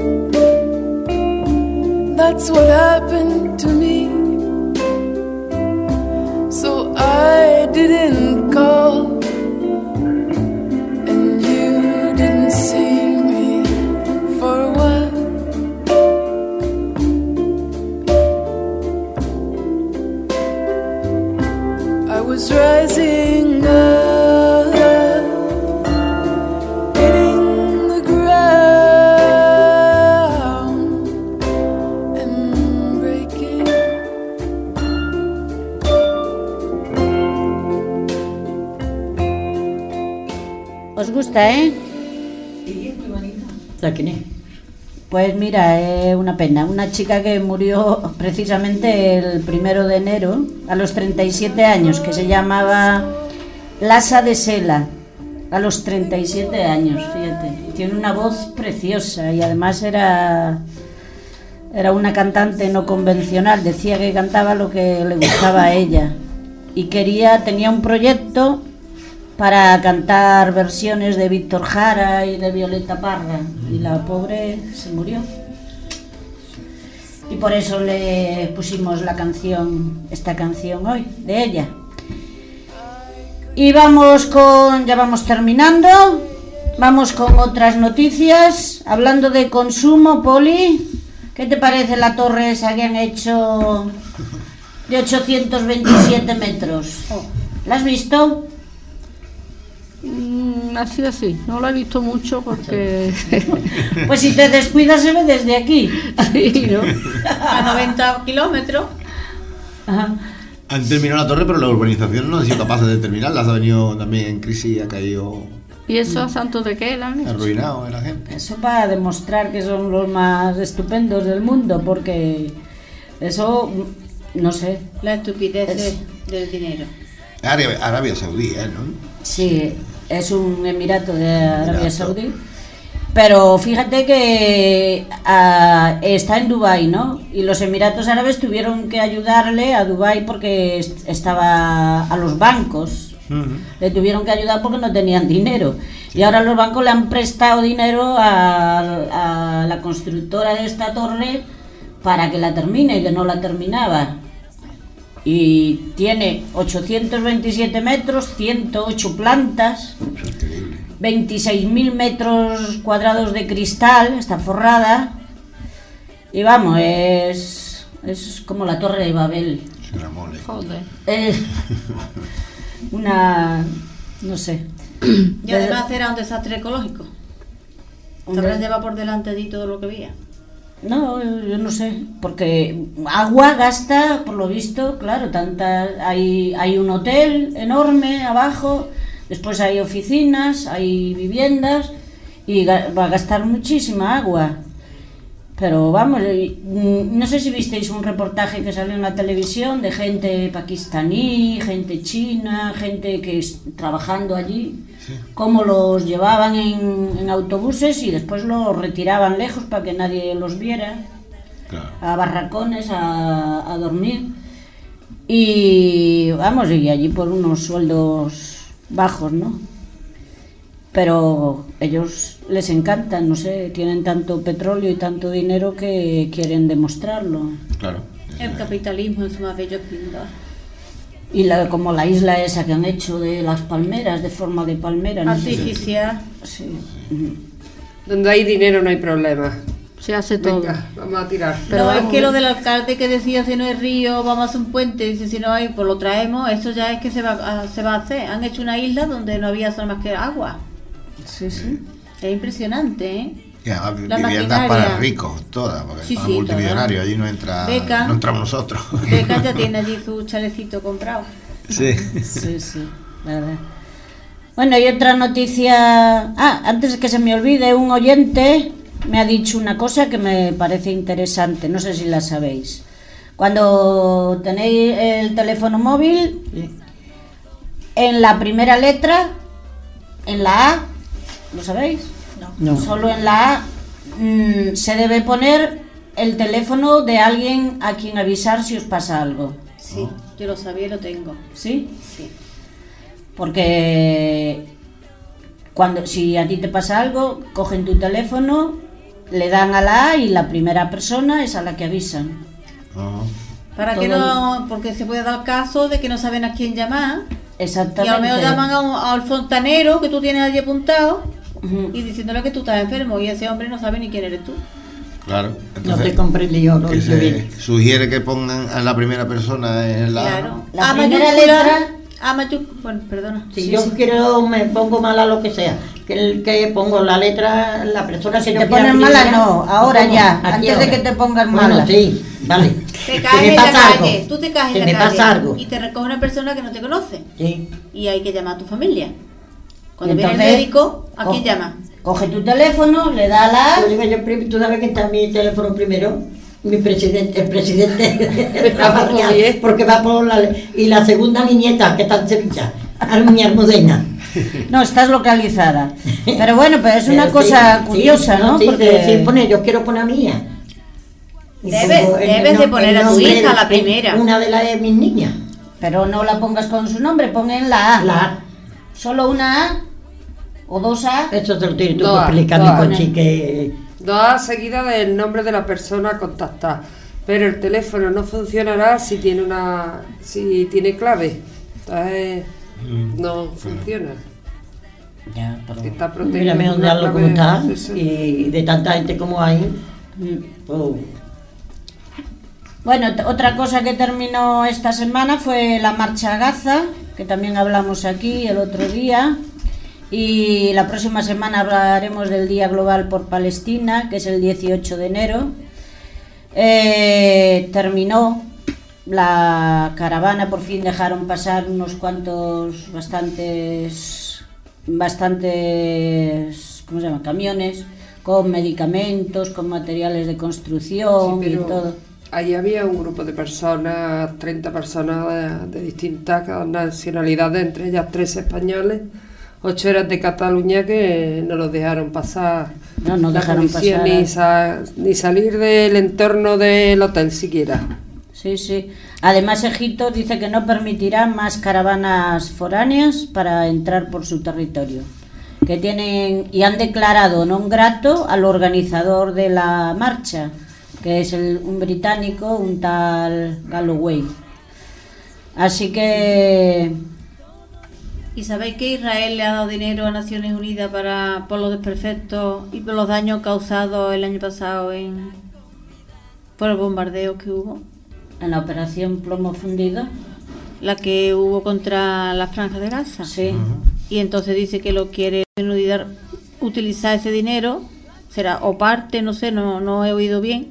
That's what happened to me. So I didn't call, and you didn't see me for a while. I was rising up, hitting the ground and breaking. ¿Os gusta, eh? ¿Sabes quién es? Pues mira, es una pena. Una chica que murió precisamente el 1 de enero, a los 37 años, que se llamaba Lasa de Sela. A los 37 años, fíjate. Tiene una voz preciosa y además era Era una cantante no convencional, decía que cantaba lo que le gustaba a ella y tenía un proyecto para cantar versiones de Víctor Jara y de Violeta Parra, y la pobre se murió. Y por eso le pusimos esta canción hoy, de ella. Y ya vamos terminando, vamos con otras noticias. Hablando de consumo, Poli, ¿qué te parece la torre esa que han hecho de 827 metros? ¿La has visto? Así, no la he visto mucho porque... Pues si te descuidas se ve desde aquí. Sí, ¿no? A 90 kilómetros. Ajá. Han terminado la torre, pero la urbanización no ha sido capaz de terminarla. Ha venido también en crisis, ha caído... ¿Y eso a santo de qué la han hecho? Arruinado a la gente. Eso para demostrar que son los más estupendos del mundo, porque eso, no sé. La estupidez del dinero. Arabia Saudí, ¿no? Sí, es un emirato de Arabia Saudí. Pero fíjate que está en Dubái, ¿no? Y los Emiratos Árabes tuvieron que ayudarle a Dubái porque estaba a los bancos. Le tuvieron que ayudar porque no tenían dinero. Y ahora los bancos le han prestado dinero a la constructora de esta torre para que la termine, que no la terminaba. Y tiene 827 metros, 108 plantas, 26.000 metros cuadrados de cristal, está forrada. Y vamos, es como la Torre de Babel. Joder. No sé. Y además era un desastre ecológico. ¿Te habrán llevado por delante de todo lo que veía? No, yo no sé, porque agua gasta, por lo visto, claro, hay un hotel enorme abajo, después hay oficinas, hay viviendas y va a gastar muchísima agua. Pero vamos, no sé si visteis un reportaje que salió en la televisión de gente pakistaní, gente china, gente que trabajando allí, cómo los llevaban en autobuses y después los retiraban lejos para que nadie los viera, a barracones a dormir. Y vamos, y allí por unos sueldos bajos, ¿no? Pero ellos les encantan, no sé, tienen tanto petróleo y tanto dinero que quieren demostrarlo. Claro. El capitalismo es su más bello esplendor. Y como la isla esa que han hecho de las palmeras, de forma de palmera. ¿No? Artificial. Sí. Donde hay dinero no hay problema. Se hace todo. Venga, vamos a tirar. Pero no, es que lo del alcalde que decía si no hay río vamos a hacer un puente, dice si no hay pues lo traemos, esto ya es que se va a hacer. Han hecho una isla donde no había solo más que agua. Sí, sí. Es impresionante, ¿eh? Ya, viviendas para ricos, todas, porque para multimillonarios, allí no entramos nosotros. Beca ya tiene allí su chalecito comprado. Sí. Sí, la verdad. Bueno, y otra noticia. Antes de que se me olvide, un oyente me ha dicho una cosa que me parece interesante, no sé si la sabéis. Cuando tenéis el teléfono móvil, en la primera letra, en la A, ¿lo sabéis? No. Solo en la A se debe poner el teléfono de alguien a quien avisar si os pasa algo. Sí, yo lo sabía y lo tengo. ¿Sí? Sí. Porque si a ti te pasa algo, cogen tu teléfono, le dan a la A y la primera persona es a la que avisan. Para que no, porque se puede dar caso de que no saben a quién llamar. Exactamente. Y a lo mejor llaman al fontanero que tú tienes allí apuntado y diciéndole que tú estás enfermo y ese hombre no sabe ni quién eres tú. Claro. Entonces, no te comprendí yo. Que se sugiere que pongan a la primera persona en la... Claro. La primera letra... Bueno, perdona. Si yo quiero, me pongo mala lo que sea. Que pongo la letra, la persona si te pones mala, no. Ahora ya, antes de que te pongas mala. Bueno, sí, vale. Te caes en la calle, tú te caes en la calle y te recoge una persona que no te conoce. Sí. Y hay que llamar a tu familia. Cuando viene el médico, ¿a quién llama? Coge tu teléfono, le da la... Tú sabes que está mi teléfono primero. El presidente porque va por la segunda mi nieta que está en Sevilla, mi Almudena. No, estás localizada. Pero bueno, pero es una cosa curiosa, ¿no? Sí, porque decir, yo quiero poner mía. Debes de poner a tu hija la primera. Una de las de mis niñas. Pero no la pongas con su nombre, pon en la A. La A. ¿Solo una A? ¿O dos A? Eso te lo tienes tú que explicar, mi Conchi, que... 2A seguida del nombre de la persona a contactar. Pero el teléfono no funcionará si tiene clave. Entonces no funciona. Ya, pero... Está protegido. Mira, me ondearlo como está. Y de tanta gente como hay. Bueno, otra cosa que terminó esta semana fue la Marcha Gaza, que también hablamos aquí el otro día. Y la próxima semana hablaremos del Día Global por Palestina, que es el 18 de enero. Terminó la caravana, por fin dejaron pasar unos cuantos, bastantes, ¿cómo se llama? Camiones con medicamentos, con materiales de construcción y todo. Ahí había un grupo de personas, 30 personas de distintas nacionalidades, entre ellas 3 españoles, 8 eran de Cataluña, que no los dejaron pasar. No dejaron pasar ni salir del entorno del hotel siquiera. Sí. Además, Egipto dice que no permitirá más caravanas foráneas para entrar por su territorio. Que tienen y han declarado non grato al organizador de la marcha, que es un británico, un tal Galloway. Así que... ¿Y sabéis que Israel le ha dado dinero a Naciones Unidas por los desperfectos y por los daños causados el año pasado por el bombardeo que hubo? En la operación Plomo Fundido. La que hubo contra la Franja de Gaza. Sí. Y entonces dice que lo quiere utilizar ese dinero, será o parte, no sé, no he oído bien,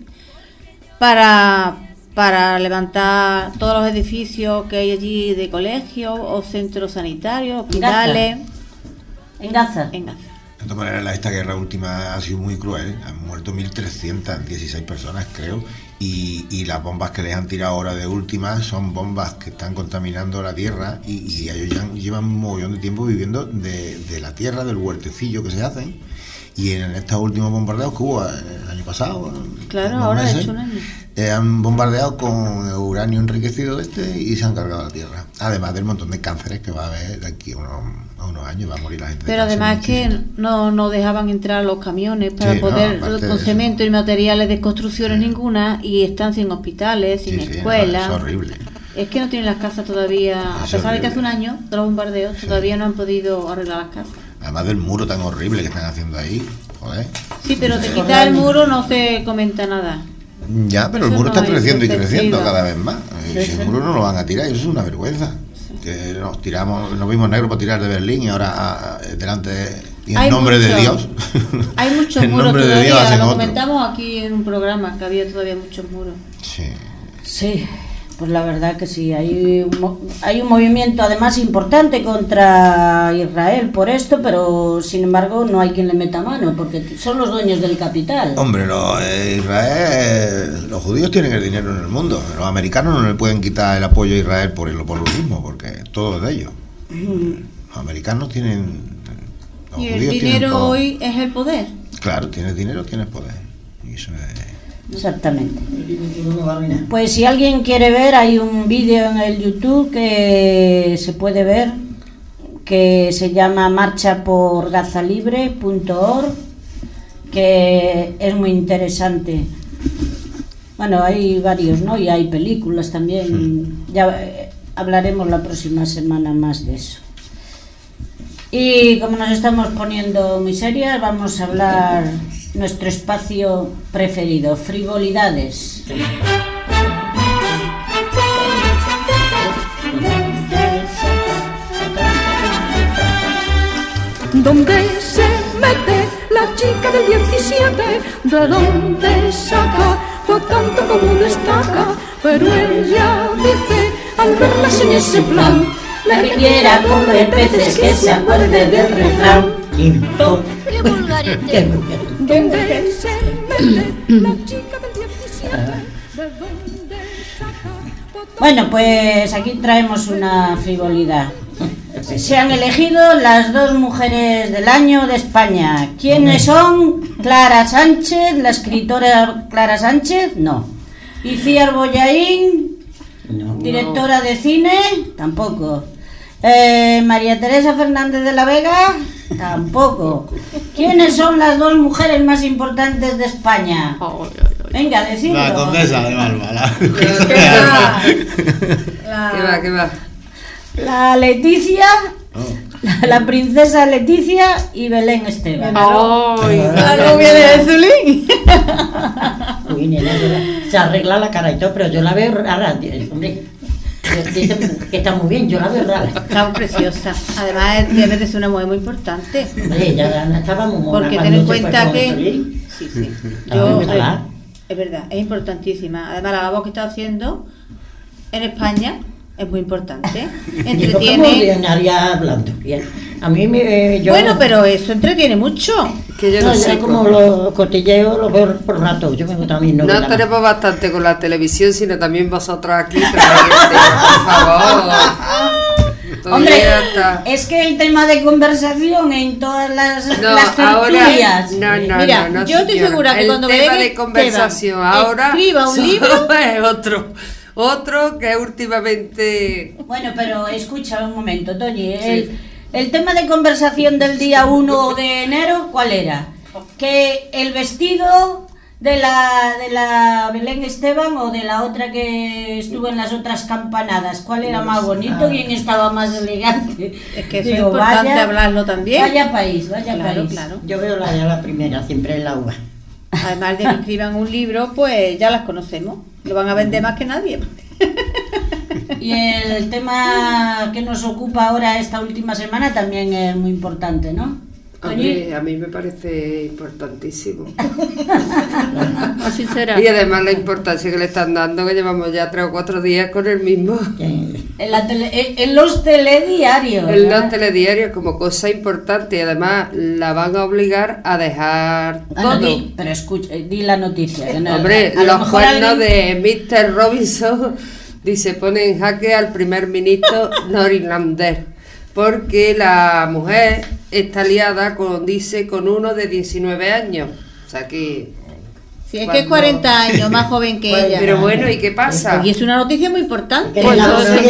para levantar todos los edificios que hay allí de colegios o centros sanitarios, hospitales. ¿En Gaza? En Gaza. De todas maneras, esta guerra última ha sido muy cruel. Han muerto 1.316 personas, creo. Y las bombas que les han tirado ahora de última son bombas que están contaminando la tierra. Y ellos ya llevan un mogollón de tiempo viviendo de la tierra, del huertecillo que se hacen. Y en estos últimos bombardeos que hubo el año pasado, claro, ahora ha hecho un año, han bombardeado con uranio enriquecido y se han cargado la tierra. Además del montón de cánceres que va a haber de aquí a unos años, va a morir la gente. Pero además que no dejaban entrar los camiones para poder, con cemento y materiales de construcciones ninguna, y están sin hospitales, sin escuelas. Es horrible. Es que no tienen las casas todavía, a pesar de que hace un año de los bombardeos, todavía no han podido arreglar las casas. Además del muro tan horrible que están haciendo ahí, joder. Sí, pero de quitar el muro no se comenta nada. Ya, pero el muro está creciendo y creciendo cada vez más. Si el muro no lo van a tirar, eso es una vergüenza. Que nos vimos negros para tirar de Berlín y ahora delante y en nombre de Dios. Hay muchos muros todavía, lo comentamos aquí en un programa, que había todavía muchos muros. Sí, pues la verdad que sí, hay un movimiento además importante contra Israel por esto, pero sin embargo no hay quien le meta mano, porque son los dueños del capital. Hombre, Israel, los judíos tienen el dinero en el mundo, los americanos no le pueden quitar el apoyo a Israel por lo mismo, porque todo es de ellos. Los americanos tienen... Y el dinero hoy es el poder. Claro, tienes dinero, tienes poder. Y eso es... Exactamente. Pues si alguien quiere ver, hay un vídeo en el YouTube que se puede ver, que se llama marchaporgazalibre.org, que es muy interesante. Bueno, hay varios, ¿no? Y hay películas también. Ya hablaremos la próxima semana más de eso. Y como nos estamos poniendo muy serias, vamos a hablar nuestro espacio preferido, frivolidades. ¿Dónde se mete la chica del 17? ¿De dónde saca? Por tanto como destaca. Pero ella dice, al verla en ese plan, la que quiera comer peces, que se acuerde del refrán. ¡Qué vulgarite! ¿Dónde se mete la chica del 17? ¿De dónde saca? Bueno, pues aquí traemos una frivolidad. Se han elegido las 2 mujeres del año de España. ¿Quiénes son? Clara Sánchez, la escritora Clara Sánchez, no. Iciar Bollaín, directora de cine, tampoco. María Teresa Fernández de la Vega, tampoco. ¿Quiénes son las 2 mujeres más importantes de España? Venga, decidlo. La condesa de Malva. ¿Qué va? La Leticia, la princesa Leticia y Belén Esteban. Algo viene de Zulín. Uy, nena, se arregla la cara y todo, pero yo la veo rara, hombre. Dice que está muy bien, yo la veo rara. Está preciosa. Además, debe de ser una mujer muy importante. Ella estaba muy mona. Porque ten en cuenta que. Sí. Yo, Ojalá. es verdad, es importantísima. Además, la labor que está haciendo en España es muy importante. Entretiene. Hablando. A mí yo... Bueno, pero eso entretiene mucho. Que yo no sé como los cotilleos los veo por rato. Yo me gusta a mí. No tenemos bastante con la televisión, sino también vosotros aquí. Por favor. Hombre, es que el tema de conversación en todas las tertulias. No, yo estoy segura que cuando el tema de conversación ahora escriba un libro es otro que últimamente. Bueno, pero escucha un momento, Toñi. El tema de conversación del día 1 de enero, ¿cuál era? Que el vestido de la Belén Esteban o de la otra que estuvo en las otras campanadas, ¿cuál era más bonito? ¿Quién estaba más elegante? Es que eso es importante hablarlo también. Vaya país. Claro. Yo veo la primera, siempre en la uva. Además de que escriban un libro, pues ya las conocemos. Lo van a vender más que nadie. Y el tema que nos ocupa ahora esta última semana también es muy importante, ¿no? A mí me parece importantísimo. Así será. Y además la importancia que le están dando, que llevamos ya 3 o 4 días con el mismo. En los telediarios. En los telediarios como cosa importante, y además la van a obligar a dejar todo. Pero escucha, di la noticia. Que no, hombre, los cuernos de Mr. Robinson dice pone en jaque al primer ministro norirlandés, porque la mujer está liada con uno de 19 años. O sea que... Sí, es que es 40 años más joven que ella. Pero bueno, ¿y qué pasa? Y es una noticia muy importante. Pues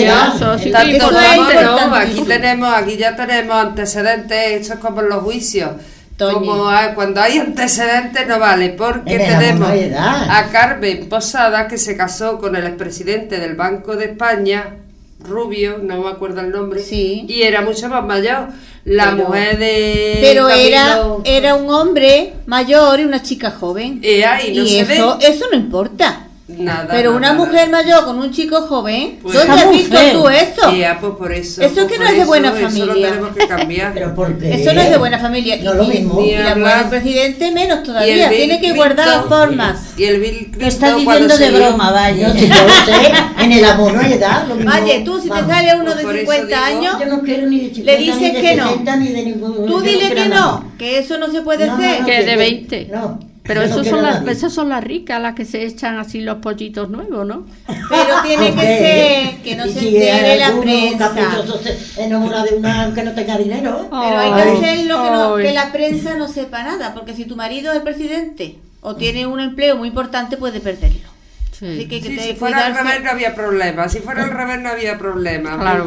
aquí ya tenemos antecedentes, esto es como en los juicios. Como cuando hay antecedentes no vale, porque tenemos a Carmen Posada, que se casó con el expresidente del Banco de España, rubio, no me acuerdo el nombre, y era mucho más mayor. Mujer de... Pero era un hombre mayor y una chica joven. Y eso no importa. Nada. Pero una mujer mayor con un chico joven, pues ¿dónde has visto tú eso? Pues por eso. Eso es que no es de buena familia. Eso lo tenemos que cambiar. ¿Pero por qué? Eso no es de buena familia. No lo mismo. Y la mujer del presidente menos todavía. Tiene que guardar las formas. Y el Bill Clinton, está diciendo de broma, vaya. Yo lo sé, en el amor no hay edad. Vaya, tú si te sale uno de 50 años, yo no quiero ni de 50, le dices ni de que 60, no. Ni de ningún, tú dile que no, que eso no se puede hacer. Que de 20. No. Pero esas son las ricas, las que se echan así los pollitos nuevos, ¿no? Pero tiene que ser que no se entere la prensa. Se enamora de una que no tenga dinero. Pero hay que hacerlo que la prensa no sepa nada, porque si tu marido es el presidente o tiene un empleo muy importante, puede perderlo. Sí. Así que si fuera al revés no había problema. Si fuera al revés no había problema. Claro.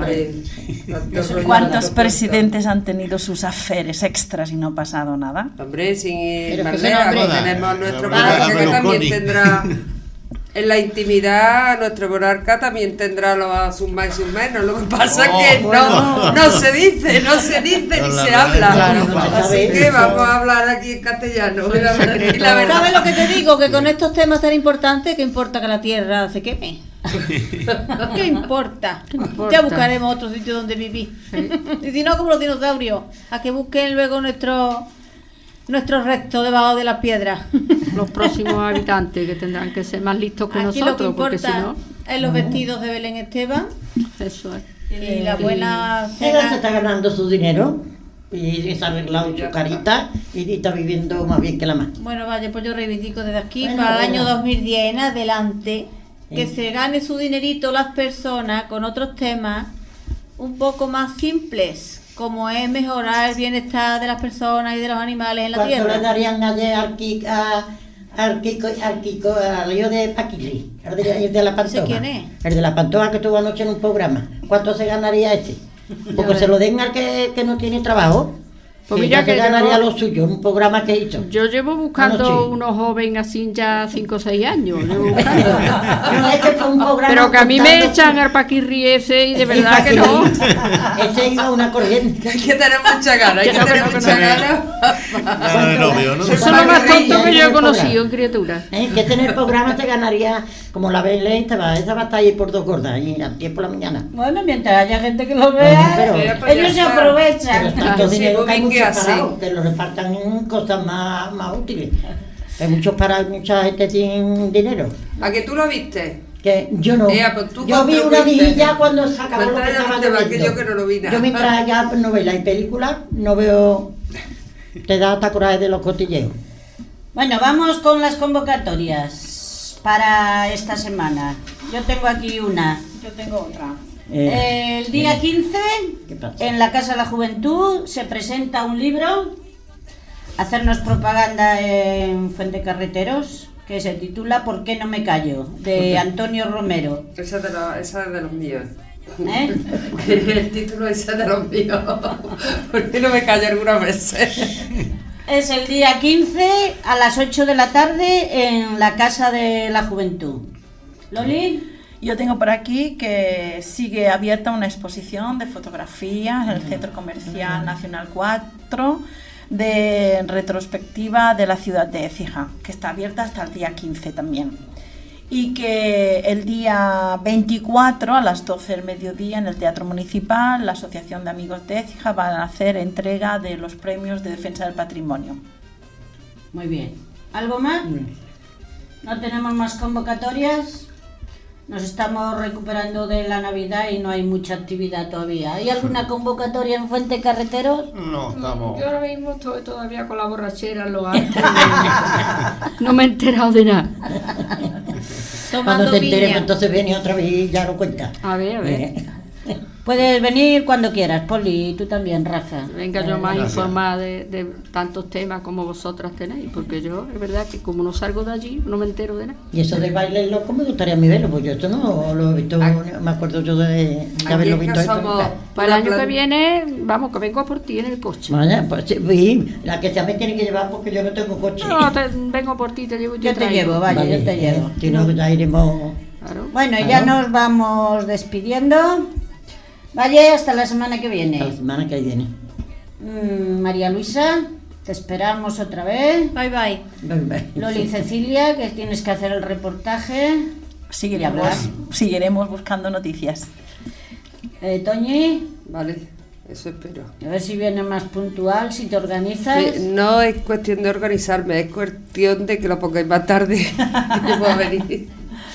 ¿Cuántos presidentes han tenido sus aferes extras y no ha pasado nada? Hombre, sin Marlena, tenemos nuestro monarca que también tendrá... En la intimidad, nuestro monarca también tendrá sus más y sus menos. Lo que pasa es que no se dice ni se habla. Claro, así que vamos a hablar aquí en castellano. ¿Sabes lo que te digo? Que con estos temas tan importantes, ¿qué importa que la tierra se queme? ¿Qué importa? Ya buscaremos otro sitio donde vivir. Y si no, como los dinosaurios, a que busquen luego nuestros restos debajo de las piedras. Los próximos habitantes que tendrán que ser más listos que aquí nosotros, lo que importa porque si no... es los vestidos de Belén Esteban. Eso es. Y la buena ella se está ganando su dinero y se ha arreglado su carita y está viviendo más bien que la más. Bueno, vaya, pues yo reivindico desde aquí para el año 2010 en adelante que se gane su dinerito las personas con otros temas un poco más simples, como es mejorar el bienestar de las personas y de los animales en la tierra. ¿Cuánto le darían ayer aquí a al lío de Paquirri, el de la Pantoja. ¿Ese quién es? El de la Pantoja que tuvo anoche en un programa. ¿Cuánto se ganaría ese? Porque se lo den al que no tiene trabajo. Pues que mira ya que se ganaría yo- lo suyo, un programa que hizo. Yo llevo buscando Anoche. unos jóvenes así ya 5 o 6 años. Llevo buscando. No, este fue un programa Pero que a mí me contando- echan al paquirri ese y de verdad que no. Ese iba a una corriente. Hay que tener mucha gana, hay que tener mucha gana. Eso es lo más tonto que yo he conocido en criaturas. Que tener programa te ganaría, como la Belén, esa va a estar ahí por 2 gordas, y a 10 por la mañana. Bueno, mientras haya gente que lo vea, Pero- ellos se aprovechan. Pero tanto dinero que hay muchos así. parados, que lo repartan en cosas más útiles. Hay muchos parados, mucha gente sin dinero. ¿A que tú lo viste? Que yo no. Pues tú Yo vi una contribuiste. vigilla cuando se acabó lo que Cuéntale a estaba los demás, que lloviendo. yo que no lo vi nada. Yo mientras ya novelas y películas no veo. Te da hasta coraje de los cotilleos. Bueno, vamos con las convocatorias para esta semana. Yo tengo aquí una. Yo tengo otra. El día 15, ¿Qué pasa? en la Casa de la Juventud, se presenta un libro, hacernos propaganda en Fuentecarreteros, que se titula ¿Por qué no me callo?, de Antonio Romero. Esa es de los míos. ¿Eh? El título ese es de los míos. ¿Por qué no me callo algunas veces? Es el día 15 a las 8 de la tarde en la Casa de la Juventud. ¿Loli? Yo tengo por aquí que sigue abierta una exposición de fotografía en el Centro Comercial Nacional 4 de retrospectiva de la ciudad de Écija, que está abierta hasta el día 15 también. Y que el día 24 a las 12 del mediodía en el Teatro Municipal, la Asociación de Amigos de Écija van a hacer entrega de los premios de defensa del patrimonio. Muy bien. ¿Algo más? ¿No tenemos más convocatorias? Nos estamos recuperando de la Navidad y no hay mucha actividad todavía. ¿Hay alguna convocatoria en Fuentecarreteros? No, estamos. Yo ahora mismo estoy todavía con la borrachera en lo alto. No me he enterado de nada. Cuando te enteres, entonces viene otra vez y ya lo cuenta. A ver. Puedes venir cuando quieras, Poli, y tú también, Rafa. Venga yo más Gracias. informada de tantos temas como vosotras tenéis, porque yo, es verdad que como no salgo de allí, no me entero de nada. Y eso del baile loco me gustaría a mí verlo, pues yo esto no lo he visto, me acuerdo yo de haberlo visto. Para el año que viene, vamos, que vengo a por ti en el coche. Vaya, pues sí, la que ya me tiene que llevar porque yo no tengo coche. No, vengo por ti, te llevo y Yo te llevo, vaya, yo te llevo. Si no, ya iremos. Bueno, ya nos vamos despidiendo. Vaya, hasta la semana que viene. La semana que viene. María Luisa, te esperamos otra vez. Bye bye. Loli y Cecilia, que tienes que hacer el reportaje. Seguiremos buscando noticias. Toñi. Vale, eso espero. A ver si viene más puntual, si te organizas. No es cuestión de organizarme, es cuestión de que lo pongáis más tarde. Yo puedo venir.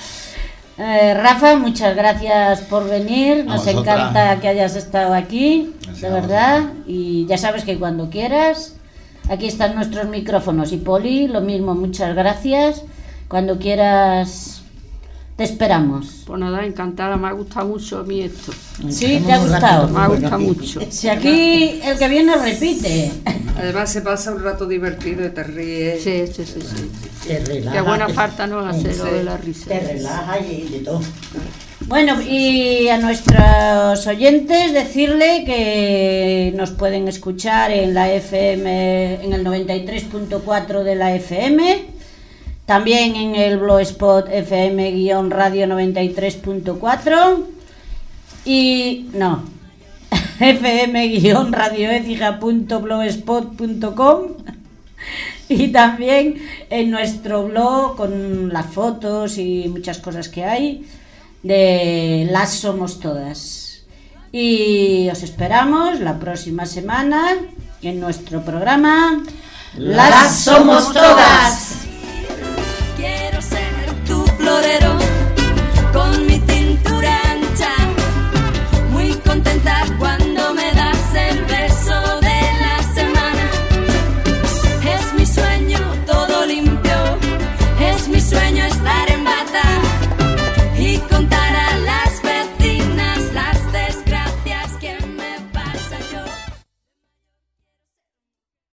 Rafa, muchas gracias por venir. Nos vosotras. encanta que hayas estado aquí, Gracias de a verdad. Y ya sabes que cuando quieras, aquí están nuestros micrófonos. Y Poli, lo mismo, muchas gracias. Cuando quieras, te esperamos. Pues nada, encantada, me ha gustado mucho a mí esto. Sí, te ha gustado. Me ha gustado mucho. Si aquí el que viene repite. Además se pasa un rato divertido y te ríes. Sí. Te relaja. Qué buena falta no hace lo Sí. de la risa. Te relaja y de todo. Bueno, y a nuestros oyentes decirle que nos pueden escuchar en la FM, en el 93.4 de la FM, también en el Blogspot FM-radio 93.4 y no, fm-radioecija.blogspot.com y también en nuestro blog con las fotos y muchas cosas que hay de Las Somos Todas. Y os esperamos la próxima semana en nuestro programa Las Somos Todas.